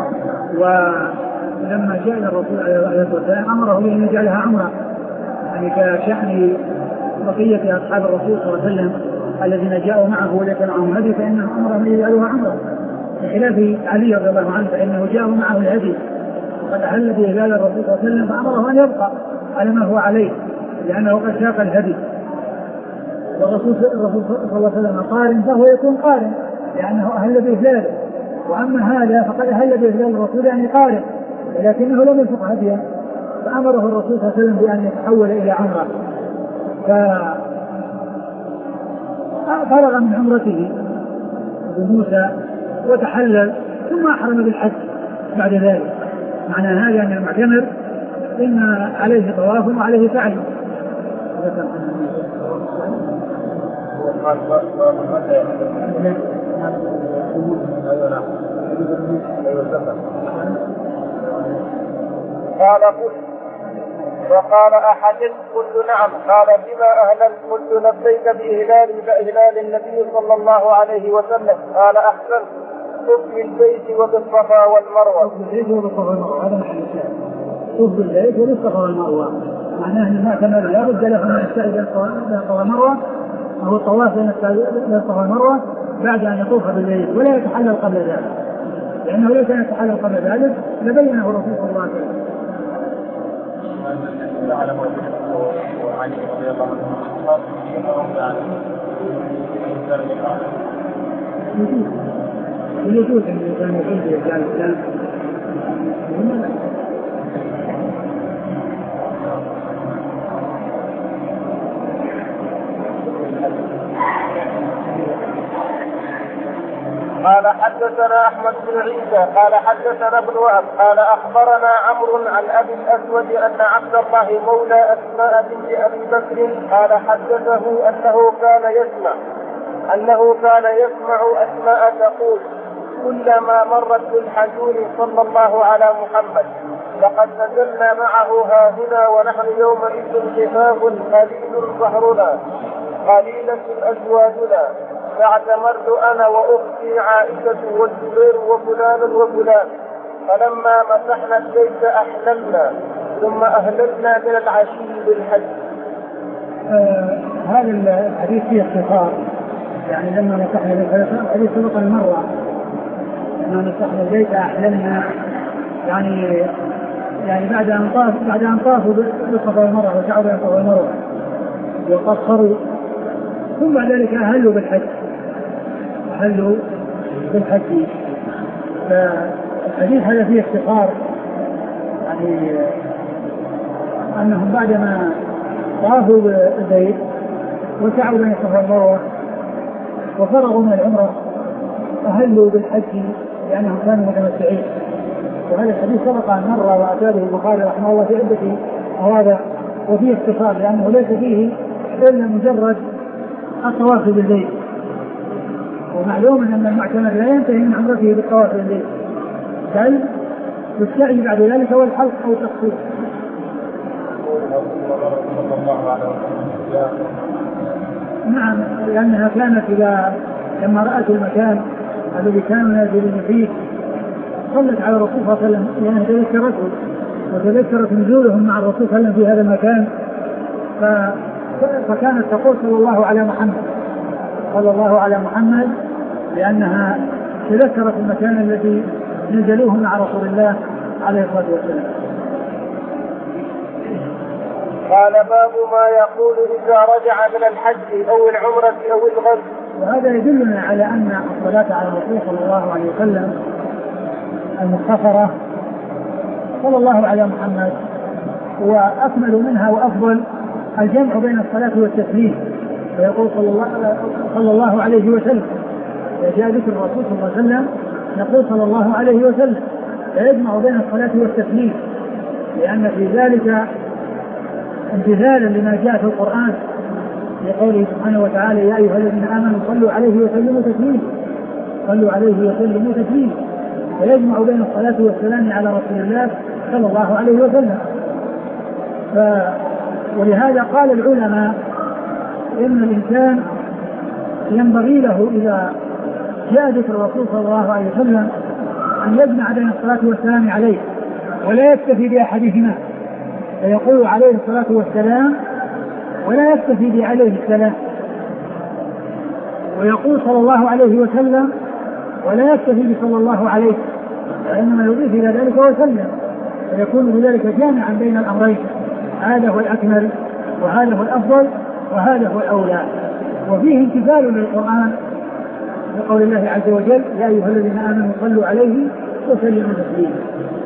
ولما جاء الرسول عليه الصلاة والسلام أمره بأن يجعلها عمرة، يعني كشأن بقية أصحاب الرسول صلى الله عليه وسلم الذين جاءوا معه وليس معهم هدي فإنهم أمرهم يجعلوها عمرة، بخلاف علي رضي الله عنه فإنه جاءوا معه الهدي وقد أهل بإهلال الرسول صلى الله عليه وسلم فأمره أن يبقى على ما هو عليه لأنه قد ساق الهدي. والرسول صلى الله عليه وسلم قارن فهو يكون قارن لأنه أهل بإهلاله، وأما هذا فقد أهل بإهلال الرسول يعني قارن ولكنه لم يسق هديا فأمره الرسول صلى الله عليه وسلم بأن يتحول إلى عمرة. ففرغ من عمرته بموسى وتحلل ثم أحرم بالحج بعد ذلك. معنى هذا أن المعتمر إن عليه طواف وعليه سعي. قال قلت وقال أحدث قلت نعم. قال بما أهللت قلت لبيك بإهلال بإهلال النبي صلى الله عليه وسلم. قال أحسنت طف بالبيت وبالصفا والمروة. طف بالبيت وبالصفا والمروة هذا محل الشاهد. طف بالبيت وبالصفا والمروة معناه أن المعتمر لا بد له من السعي بين الصفا والمروة أو الطواف بين الصفا والمروة بعد أن يطوف بالبيت ولا يتحلل قبل ذلك لأنه لو كان يتحلل قبل ذلك لبينه الرسول صلى الله عليه وسلم. وعلي رضي الله عنه يجوز أن الإنسان يقول برجال الإسلام قال حدثنا أحمد بن عيسى قال حدثنا ابن وهب قال أخبرنا عمرو عن أبي الأسود أن عبد الله مولى أسماء بنت أبي بكر قال حدثه أنه كان يسمع أنه كان يسمع أسماء تقول كلما مرت بالحجور صلى الله على محمد لقد نزلنا معه هاهنا ونحن يومئذ شفاف قليل ظهرنا قليلة أزواجنا فاعتمرت أنا وأختي عائشة والزبير وفلان وفلان فلما مسحنا البيت أحللنا ثم أهللنا من العشي بالحج. آه هذا الحديث فيه اختصار يعني لما مسحنا البيت الحديث سبق المرة لما مسحنا البيت أحللنا يعني يعني بعد أن طاف بعد أن طافوا بالصفا والمروة وسعوا بين الصفا والمروة وقصروا ثم بعد ذلك أهلوا بالحج أهلوا بالحج. فالحديث هذا فيه اختصار يعني أنهم بعدما طافوا بالبيت وسعوا بين الصفا والمروة وفرغوا من العمرة أهلوا بالحج لأنهم كانوا متمتعين. وهذا الحديث سبق أن مر وأتاه البخاري رحمه الله في عدة مواضع وفيه اختصار لأنه ليس فيه إلا مجرد الطواف بالليل ومعلوم أن المعتمر لا ينتهي من عمرته بالطواف بالليل بل بالسعي بعد ذلك هو الحلق أو التقصير. نعم لأنها كانت إذا لما رأت المكان الذي كانوا نازلين فيه صلت على الرسول صلى الله عليه وسلم لأنها تذكرته وتذكرت نزولهم مع الرسول صلى الله عليه وسلم في هذا المكان فكانت تقول صلى الله على محمد صلى الله على محمد لأنها تذكرت المكان الذي نزلوه مع رسول الله عليه الصلاة والسلام. قال باب ما يقول إذا رجع من الحج أو العمرة أو الغزو. وهذا يدلنا على أن الصلاة على الرسول صلى الله عليه وسلم المختصرة صلى الله على محمد وأكمل منها وأفضل الجمع بين الصلاة والتسليم فيقول صلى الله, صلى الله عليه وسلم جاء ذكر الرسول صلى الله عليه وسلم يقول صلى الله عليه وسلم فيجمع بين الصلاة والتسليم لأن في ذلك امتثالا لما جاء في القرآن لقوله سبحانه وتعالى يا أيها الذين آمنوا صلوا عليه وسلموا تسليما صلوا عليه وسلموا تسليما فيجمع بين الصلاة والسلام على رسول الله صلى الله عليه وسلم. ف... ولهذا قال العلماء إن الإنسان ينبغي له إذا جاء ذكر الرسول صلى الله عليه وسلم أن يجمع بين الصلاة والسلام عليه ولا يكتفي بأحدهما فيقول عليه الصلاة والسلام ولا يكتفي بعليه السلام ويقول صلى الله عليه وسلم ولا يكتفي بصلى الله عليه، وإنما يضيف إلى ذلك وسلم، ويكون بذلك جامعا بين الأمرين، هذا هو الأكمل وهذا هو الأفضل وهذا هو الأولى. وفيه امتثال للقرآن بقول الله عز وجل يا أيها الذين آمنوا صلوا عليه وسلموا تسليما.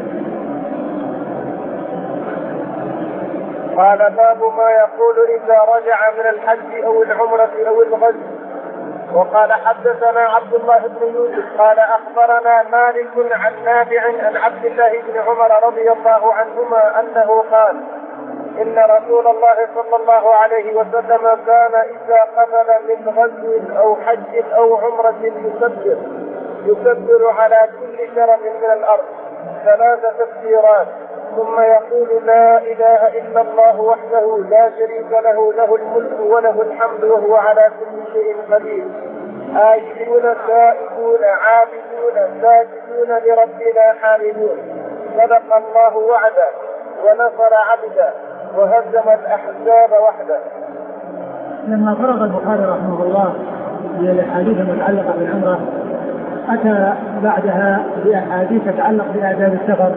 قال باب ما يقول إذا رجع من الحج أو العمرة أو الغزو. وقال حدثنا عبد الله بن يوسف قال أخبرنا مالك عن نافع عن عبد الله بن عمر رضي الله عنهما أنه قال إن رسول الله صلى الله عليه وسلم كان إذا قفل من غزو أو حج أو عمرة يكبر يكبر على كل شرف من الأرض ثلاث تكبيرات ثم يقول لا إله إلا الله وحده لا شريك له له الملك وله الحمد وهو على كل شيء قدير آيبون تائبون عابدون ساجدون لربنا حامدون صدق الله وعده ونصر عبده وهزم الأحزاب وحده. لما فرغ البخاري رحمه الله من الأحاديث المتعلقة بالعمرة أتى بعدها بأحاديث تتعلق بآداب السفر،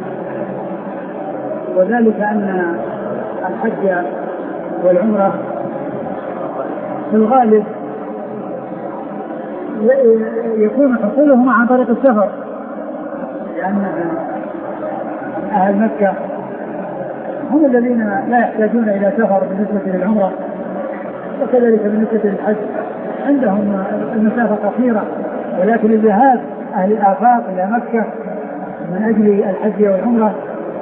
وذلك أن الحج والعمرة في الغالب يكون حصولهما عن طريق السفر، لأن أهل مكة هم الذين لا يحتاجون إلى سفر بالنسبة للعمرة، وكذلك بالنسبة للحج عندهم المسافة قصيرة، ولكن الذهاب أهل الآفاق إلى مكة من أجل الحج والعمرة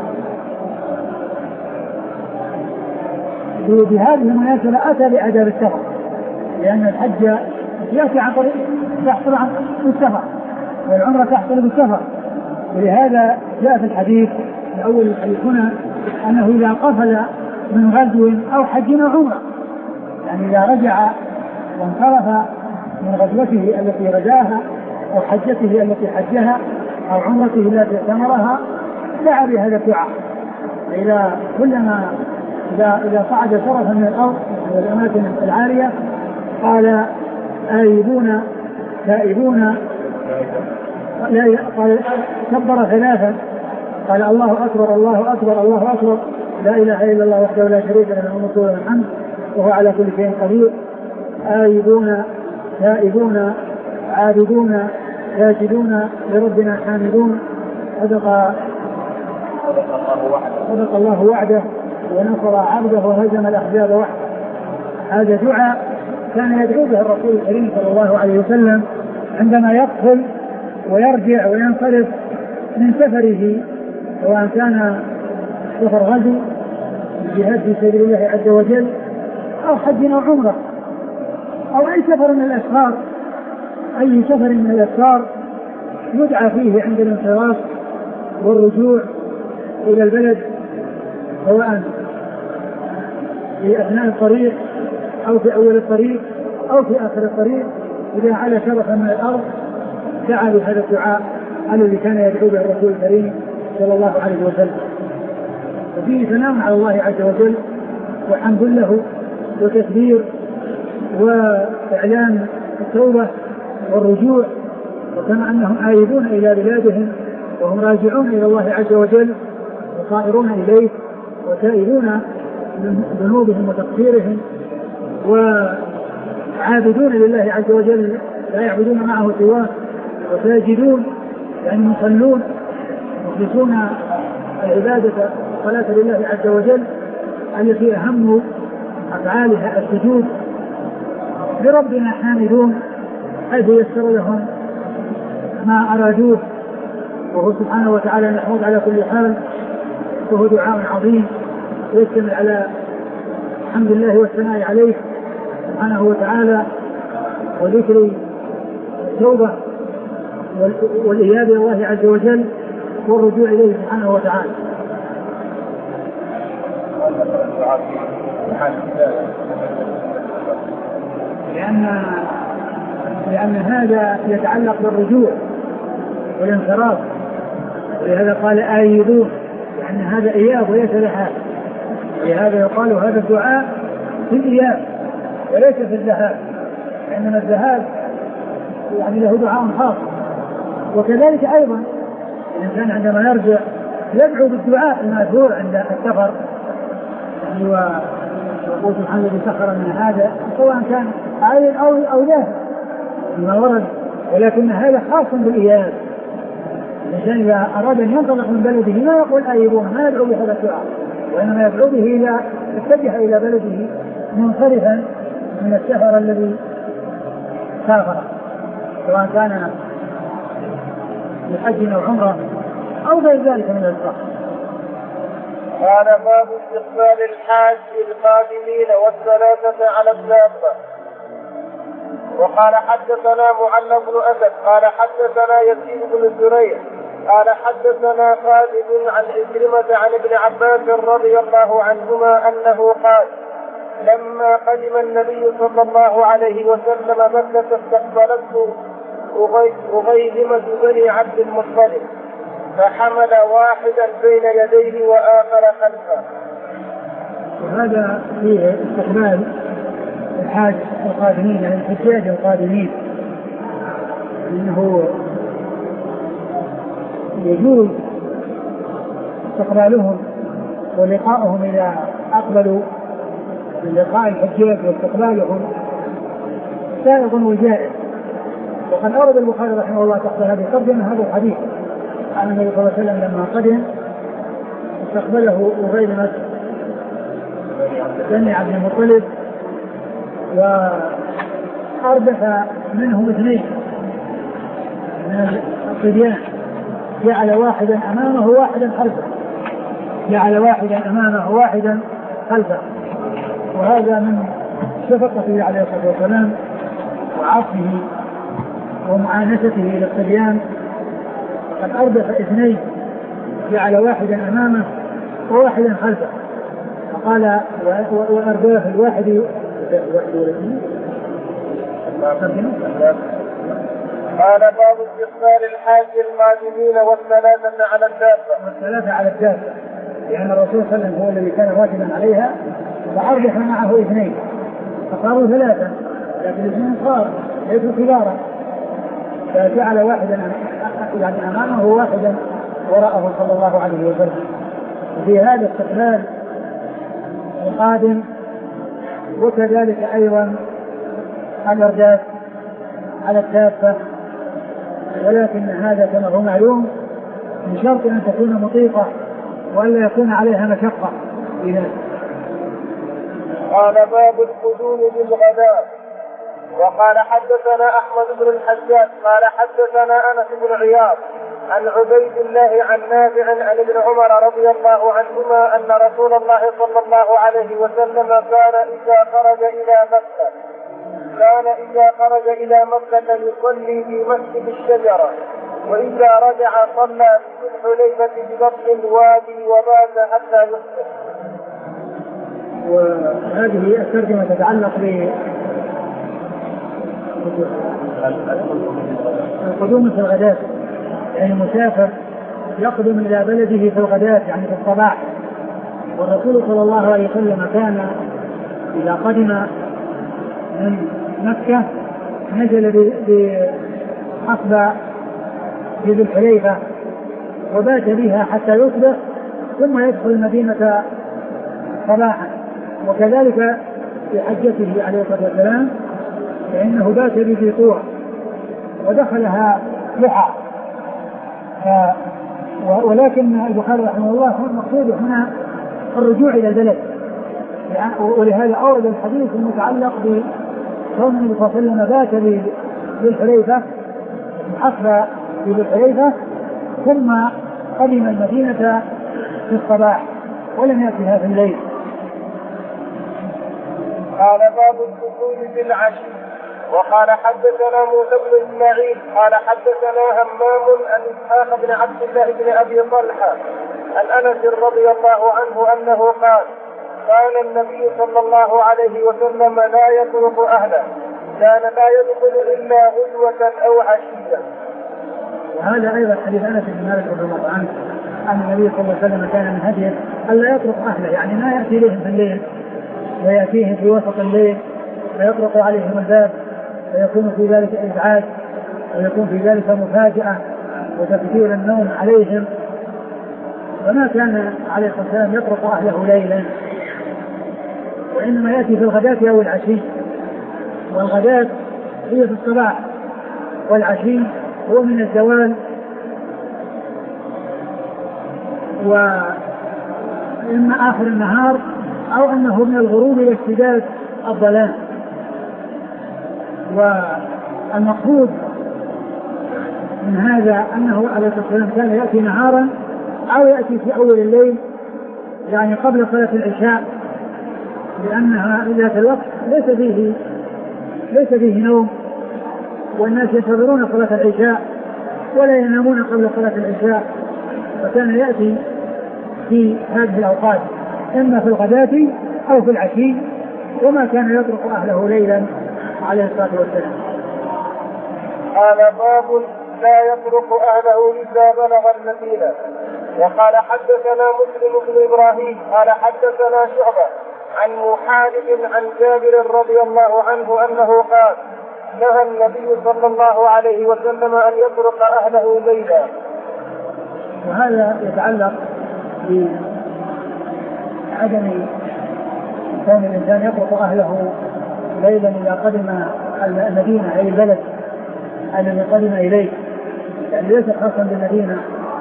بهذه المناسبة أتى بآداب السفر، لأن الحج يأتي عن طريق تحصل عن السفر والعمرة تحصل بالسفر، ولهذا جاء في الحديث الأول الحديث هنا أنه إذا قفل من غزو أو حج أو عمرة، يعني إذا رجع وانصرف من غزوته التي رجاها أو حجته التي حجها أو عمرته التي اعتمرها دعا بهذا الدعاء. إلى كلما إذا إذا صعد شرفا من الأرض والأماكن العالية قال آيبون تائبون، قال كبر ثلاثا، قال الله أكبر الله أكبر الله أكبر لا إله إلا الله وحده لا شريك له له الملك وله الحمد وهو على كل شيء قدير آيبون تائبون عابدون ساجدون لربنا حامدون صدق صدق الله وعده ونصر عبده وهزم الأحزاب وحده. هذا دعاء كان يدعو به الرسول الكريم صلى الله عليه وسلم عندما يقفل ويرجع وينصرف من سفره، سواء كان سفر غزو الجهاد في سبيل الله عز وجل أو حج أو عمرة أو أي سفر من الأسفار، أي سفر من الأسفار يدعى فيه عند الانصراف والرجوع إلى البلد، سواء في أثناء الطريق أو في أول الطريق أو في آخر الطريق، إذا على شرفا من الأرض دعا بهذا الدعاء الذي كان يدعو به الرسول الكريم صلى الله عليه وسلم. وفيه ثناء على الله عز وجل وحمد له وتكبير وإعلان التوبة والرجوع، وكما أنهم آيبون إلى بلادهم وهم راجعون إلى الله عز وجل وصائرون إليه وتائبون من ذنوبهم وتقصيرهم وعابدون لله عز وجل لا يعبدون معه سواه، وساجدون يعني يصلون يخلصون العبادة الصلاة لله عز وجل التي أهم أفعالها السجود لربنا حامدون، حيث يسر لهم ما أرادوه، وهو سبحانه وتعالى محمود على كل حال، وهو دعاء عظيم يشتمل على حمد الله والثناء عليه سبحانه وتعالى وذكر التوبة والإياب إلى الله عز وجل والرجوع إليه سبحانه وتعالى. لأن لأن هذا يتعلق بالرجوع والانصراف، ولهذا قال آيبون، يعني هذا إياب وليس ذهاب، ولهذا يقال هذا الدعاء في الإياب وليس في الذهاب، لأنما الذهاب يعني له دعاء خاص. وكذلك أيضا الإنسان عندما يرجع يدعو بالدعاء المأثور عند السفر، يعني ويقول سبحان الذي سخر من هذا، سواء كان عين أو أو لا ما ورد، ولكن هذا خاص بالإياب. الإنسان إذا أراد أن ينطلق من بلده ما يقول آيبون، ما يدعو بهذا الدعاء، وإنما يدعو به إلى يتجه إلى بلده منصرفا من السفر الذي سافر، سواء كان لحج أو عمرة أو غير ذلك من الأسباب. قال باب استقبال الحاج القادمين والثلاثة على الدابة. وقال حدثنا معل بن أسد قال حدثنا يزيد بن زريع قال حدثنا خالد عن عكرمة عن ابن عباس رضي الله عنهما أنه قال لما قدم النبي صلى الله عليه وسلم مكة استقبلته أغيلمة بني عبد المطلب فحمل واحدا بين يديه وآخر خلفه. وهذا فيه استقبال الحاج القادمين، يعني الحجاج القادمين، إنه يجوز استقبالهم ولقاءهم إذا أقبلوا من لقاء الحجاج واستقبالهم سائغ وجائز. وقد أورد البخاري رحمه الله تحت هذه الترجمة هذا الحديث عن النبي صلى الله عليه وسلم لما قدم استقبله أغيلمة بني عبد المطلب وأردف منهم اثنين من الصبيان، جعل واحدا أمامه واحدا خلفه، جعل واحدا أمامه واحدا خلفه. وهذا من شفقته عليه الصلاة والسلام وعطفه ومعانسته إلى الصبيان. قد أردف اثنين جعل واحدا أمامه وواحدا خلفه، فقال وأرداف الواحد قال باب استقبال الحاج القادمين والثلاثة على الدابة. والثلاثة على الدابة لأن الرسول صلى الله عليه وسلم هو الذي كان راكبا عليها، فأردف معه اثنين فصاروا ثلاثة، لكن الاثنين صار ليسوا كبارا، فجعل واحدا يعني أمامه واحدا وراءه صلى الله عليه وسلم. وفي هذا استقبال القادم، وكذلك أيضا الإرداف على الدابة، ولكن هذا كما هو معلوم بشرط أن تكون مطيقة وألا يكون عليها مشقة. قال باب القدوم بالغداء. وقال حدثنا أحمد بن الحجاج قال حدثنا أنس بن عياض عن عبيد الله عن نافع عن ابن عمر رضي الله عنهما أن رسول الله صلى الله عليه وسلم كان إذا خرج إلى مكة كان إذا خرج إلى مكة يصلي في مسجد الشجرة، وإذا رجع صلى في الحليفة ببطن الوادي وبات حتى يصبح. وهذه الترجمة تتعلق بالقدوم في الغداة، يعني المسافر يقدم إلى بلده في الغداة يعني في الصباح. والرسول صلى الله عليه وسلم كان إذا قدم من مكة نزل بحصبة في ذي الحليفة وبات بها حتى يصبح، ثم يدخل المدينة صباحا. وكذلك في حجته عليه الصلاة والسلام فإنه بات بذي طوى ودخلها ضحى. ولكن البخاري رحمه الله هو المقصود هنا الرجوع إلى البلد، ولهذا أورد الحديث المتعلق بكون النبي صلى الله عليه وسلم بات بذي الحليفة حصل في ذي الحليفة ثم قدم المدينة في الصباح ولم يأتها في الليل. قال باب الدخول في العشي. وقال حدثنا موسى بن اسماعيل قال حدثنا همام عن اسحاق بن عبد الله بن ابي طلحه عن انس رضي الله عنه انه قال كان النبي صلى الله عليه وسلم لا يترك اهله، كان لا يدخل الا غدوه او عشيه. وهذا ايضا حديث انس بن مالك رضي الله عنه ان النبي صلى الله عليه وسلم كان من هديه الا يترك اهله، يعني ما ياتي اليهم في الليل وياتيهم في وسط الليل فيطرق عليهم الباب فيكون في ذلك ازعاج ويكون في ذلك مفاجأة وتكثير النوم عليهم. وما كان عليه الصلاة والسلام يطرق أهله ليلا، وإنما يأتي في الغداة أو العشي، والغداة هي في الصباح، والعشي هو من الزوال وإما آخر النهار أو أنه من الغروب إلى اشتداد الظلام. والمقصود من هذا أنه عليه الصلاة والسلام كان يأتي نهارا أو يأتي في أول الليل، يعني قبل صلاة العشاء، لأنها ذات الوقت ليس فيه ليس فيه نوم، والناس ينتظرون صلاة العشاء ولا ينامون قبل صلاة العشاء، فكان يأتي في هذه الأوقات إما في الغداة أو في العشي، وما كان يترك أهله ليلا عليه الصلاة والسلام. قال باب لا يترك أهله إذا بلغ المدينة. وقال حدثنا مسلم بن إبراهيم قال حدثنا شعبة عن محارب عن جابر رضي الله عنه أنه قال نهى النبي صلى الله عليه وسلم أن يترك أهله ليلا. وهذا يتعلق بعدم كون الإنسان يترك أهله ليلا إذا قدم المدينة أي البلد الذي قدم إليه، يعني ليس خاصا بالمدينة،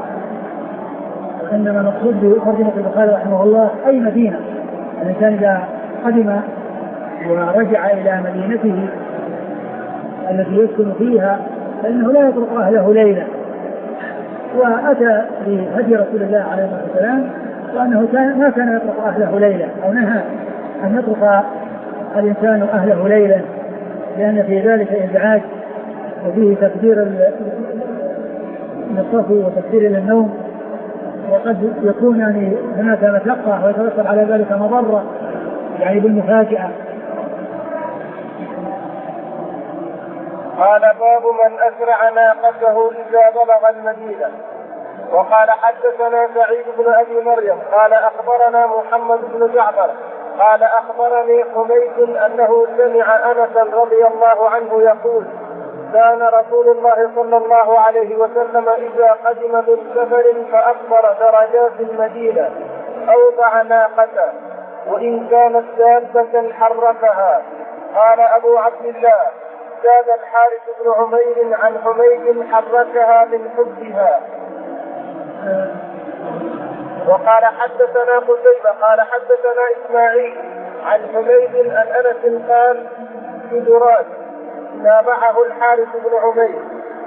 إنما مقصود بترجمة البخاري رحمه الله أي مدينة. الإنسان إذا قدم ورجع إلى مدينته التي يسكن فيها فإنه لا يترك أهله ليلا. وأتى بهدي رسول الله عليه الصلاة والسلام وأنه كان ما كان يترك أهله ليلا، أو نهى أن يترك الإنسان أهله ليلا، لأن في ذلك إزعاج وفيه تكبير للصف وتكبير للنوم، وقد يكون يعني هناك مشقة ويترتب على ذلك مضرة يعني بالمفاجأة. قال باب من أسرع ناقته إذا بلغ المدينة. وقال حدثنا سعيد بن أبي مريم قال أخبرنا محمد بن جعفر قال أخبرني حميد أنه سمع أنسا رضي الله عنه يقول كان رسول الله صلى الله عليه وسلم إذا قدم من سفر فأكبر درجات المدينة أوضع ناقته وإن كانت دابة حركها. قال أبو عبد الله زاد الحارث بن عمير عن حميد حركها من حبها. وقال حدثنا قتيبة قال حدثنا إسماعيل عن حميد عن أنس قال في دراد تابعه الحارث بن عمير.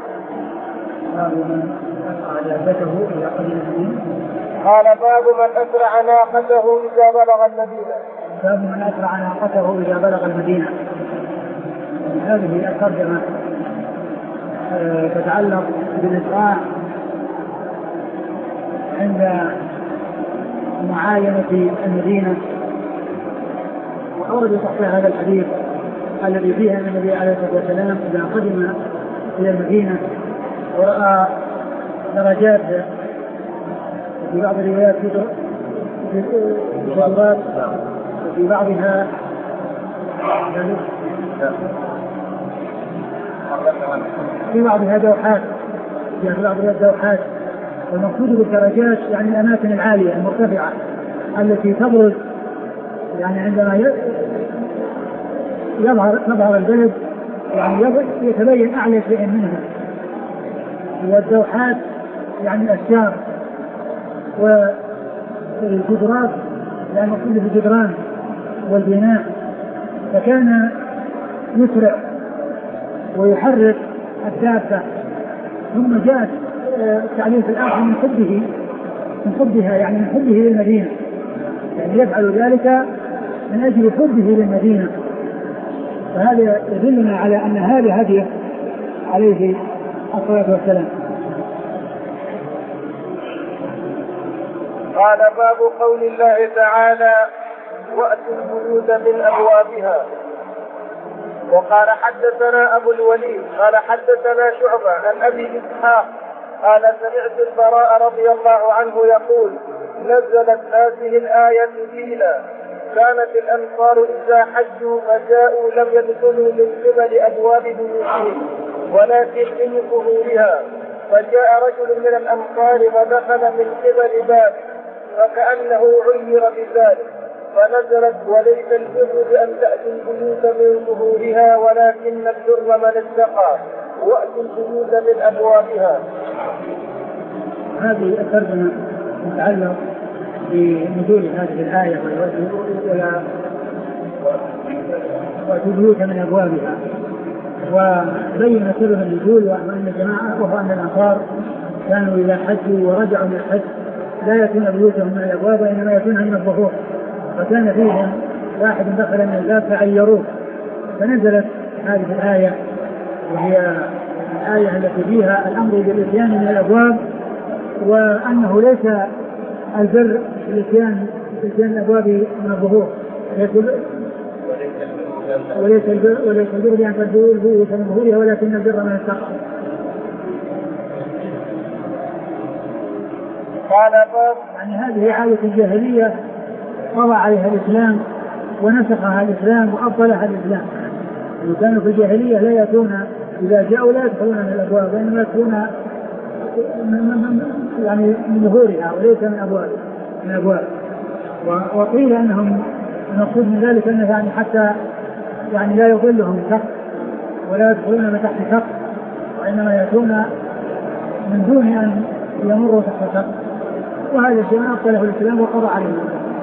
قال باب من أسرع ناقته إذا بلغ المدينة. باب من أسرع ناقته إذا بلغ المدينة. هذه الترجمة تتعلق بالإسراع عند معاينة المدينة، وأورد تحت هذا الحديث الذي فيه أن النبي عليه الصلاة والسلام إذا قدم إلى المدينة ورأى درجات في بعض الروايات في درجات وفي بعضها في بعضها دوحات في بعضها دوحات. والمقصود بالدرجات يعني الأماكن العالية المرتفعة التي تبرز يعني عندما يظهر تظهر البلد يعني يتبين أعلى شيء منها. والدوحات يعني الأشجار، والجدرات يعني مقصود بالجدران والبناء. فكان يسرع ويحرك الدابة. ثم جاءت التعليل في الآخر من حبه من حبها يعني من حبه للمدينة، يعني يفعل ذلك من أجل حبه للمدينة. فهذا يدلنا على أن هذا هديه عليه الصلاة والسلام. قال باب قول الله تعالى وأتوا البيوت من أبوابها. وقال حدثنا أبو الوليد قال حدثنا شعبة عن أبي إسحاق قال سمعت البراء رضي الله عنه يقول نزلت هذه الآية فينا كانت الأنصار إذا حجوا فجاءوا لم يدخلوا من قبل أبواب بيوتهم ولكن من ظهورها. فجاء رجل من الأمصار فدخل من قبل باب فكأنه عير بذلك، فنزلت: وليس البر بأن تأتي البيوت من ظهورها ولكن البر من اتقى، وأتوا البيوت من أبوابها. هذه الترجمة متعلق بنزول هذه الآية: وأتوا البيوت من أبوابها، وبين سبب النزول وأن الجماعة وهو أن الأنصار كانوا إذا حجوا ورجعوا من الحج لا يأتون بيوتهم من الأبواب وإنما يأتونها من الظهور، فكان فيهم واحد دخل من الباب فعيروه، فنزلت هذه الآية وهي الآية التي فيها الأمر بالإتيان من الأبواب، وأنه ليس البر بالإتيان من الأبواب من الظهور، وليس البر وليس البر بأن تدخلوا البيوت من ظهورها ولكن البر من اتقى. قال باب يعني هذه عادة الجاهلية قضى عليها الإسلام ونسخها الإسلام وأبطلها الإسلام. وكانوا في الجاهلية لا يأتون إذا جاءوا لا يدخلون من الأبواب وإنما يدخلون يعني من ظهورها وليس من أبواب من أبواب. وقيل أنهم المقصود من ذلك أنه يعني حتى يعني لا يضلهم شخص ولا يدخلون من تحت شخص، وإنما يأتون من دون أن يمروا تحت شخص، وهذا الشيء أبطله الإسلام وقضى عليه.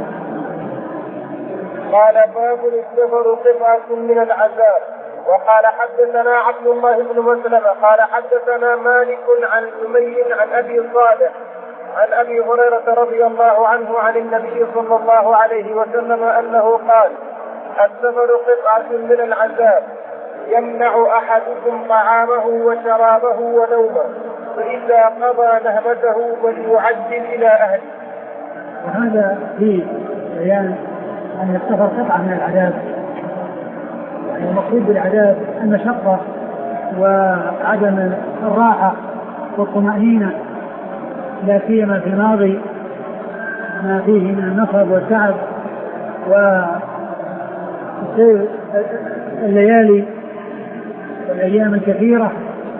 قال: باب السفر قطعة من العذاب. وقال: حدثنا عبد الله بن مسلمة قال حدثنا مالك عن سمي عن أبي صالح عن أبي هريرة رضي الله عنه عن النبي صلى الله عليه وسلم أنه قال: السفر قطعة من العذاب، يمنع أحدكم طعامه وشرابه ونومه، فإذا قضى نهمته فليعجل إلى أهله. وهذا فيه بيان أن السفر قطعة من العذاب، يعني المقصود بالعذاب المشقة وعدم الراحة والطمأنينة، لا سيما في الماضي ما فيه من النصب والتعب والليالي والأيام الكثيرة،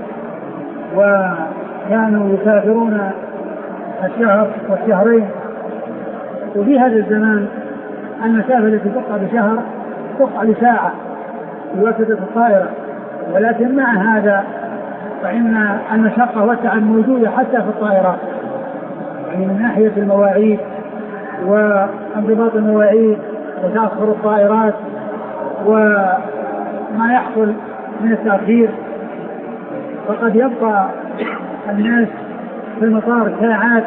وكانوا يسافرون الشهر والشهرين. وفي هذا الزمان المسافة التي تقطع بشهر تقطع لساعة في وسط الطائرة، ولكن مع هذا فإن المشقة والتعب موجودة حتى في الطائرات، يعني من ناحية المواعيد وانضباط المواعيد وتأخر الطائرات وما يحصل من التأخير. فقد يبقى الناس في المطار ساعات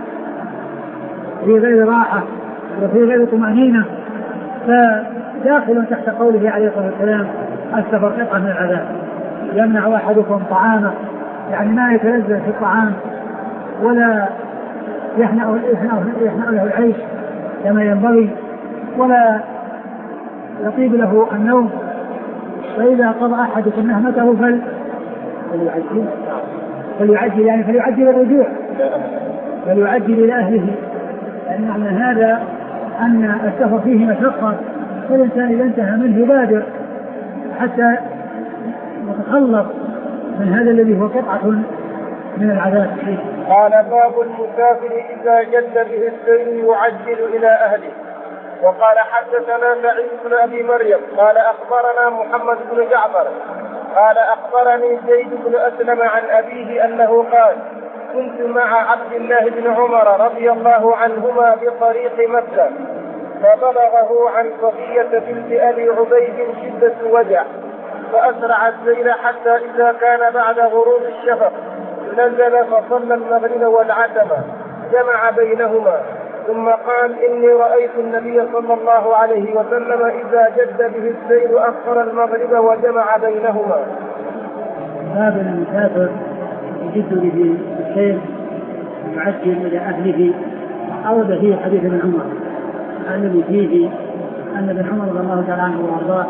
في غير راحة وفي غير طمأنينة، فداخل تحت قوله عليه الصلاة والسلام: السفر قطعة من العذاب، يمنع أحدكم طعامه، يعني ما يتلذذ في الطعام ولا يحنأ له العيش كما ينبغي ولا يطيب له النوم. فإذا قضى أحدكم نهمته فل فليعجل فليعجل يعني فليعجل الرجوع فليعجل إلى أهله، لأن معنى هذا أن السفر فيه مشقة، فالإنسان إذا انتهى منه يبادر حتى يتخلص من هذا الذي هو قطعة من العذاب. قال: باب المسافر إذا جد به السير يعجل إلى أهله. وقال: حدثنا سعيد بن أبي مريم قال أخبرنا محمد بن جعفر قال أخبرني زيد بن أسلم عن أبيه أنه قال: كنت مع عبد الله بن عمر رضي الله عنهما بطريق مكة، فبلغه عن صفية بنت أبي عبيد شدة وجع، فأسرع السير حتى إذا كان بعد غروب الشفق نزل فصلى المغرب والعتمة، جمع بينهما، ثم قال: إني رأيت النبي صلى الله عليه وسلم إذا جد به السير أخر المغرب وجمع بينهما. هذا المسافر يجد به السير يعجل إلى أهله. أورد فيه حديث ابن عمر الذي فيه أن ابن عمر رضي الله تعالى عنه وأرضاه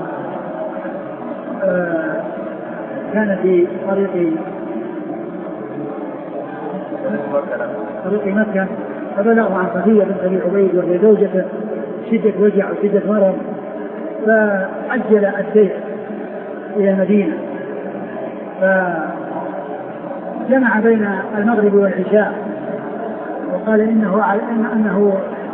آه كان في طريق طريق مكة، فبلغ عن صفية بنت أبي عبيد وهي زوجته شدة وجع وشدة مرض، فعجل السير إلى المدينة. فجمع بين المغرب والعشاء وقال إنه أنه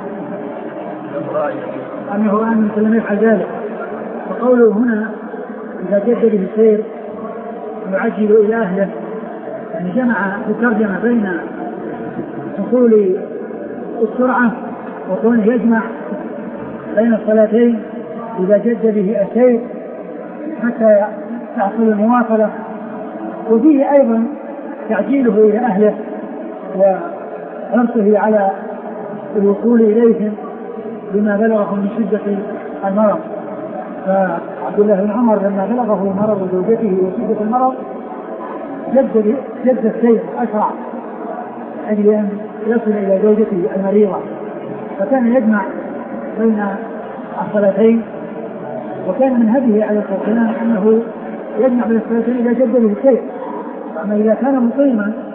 أنه أن لم يفعل ذلك. فقوله هنا إذا جد به السير يعجل إلى أهله، يعني جمع في الترجمة بين حصول السرعة وكونه يجمع بين الصلاتين إذا جد به السير حتى تحصل المواصلة، وفيه أيضا تعجيله إلى أهله وحرصه على الوصول إليهم بما بلغه من شدة المرض. فعبد الله بن عمر لما بلغه مرض زوجته وشدة المرض جد جد السير أسرع أجل أن يصل إلى زوجته المريضة، فكان يجمع بين الصلاتين، وكان من هديه عليه الصلاة والسلام أنه يجمع بين الصلاتين إذا جد به السير. أما إذا كان مقيما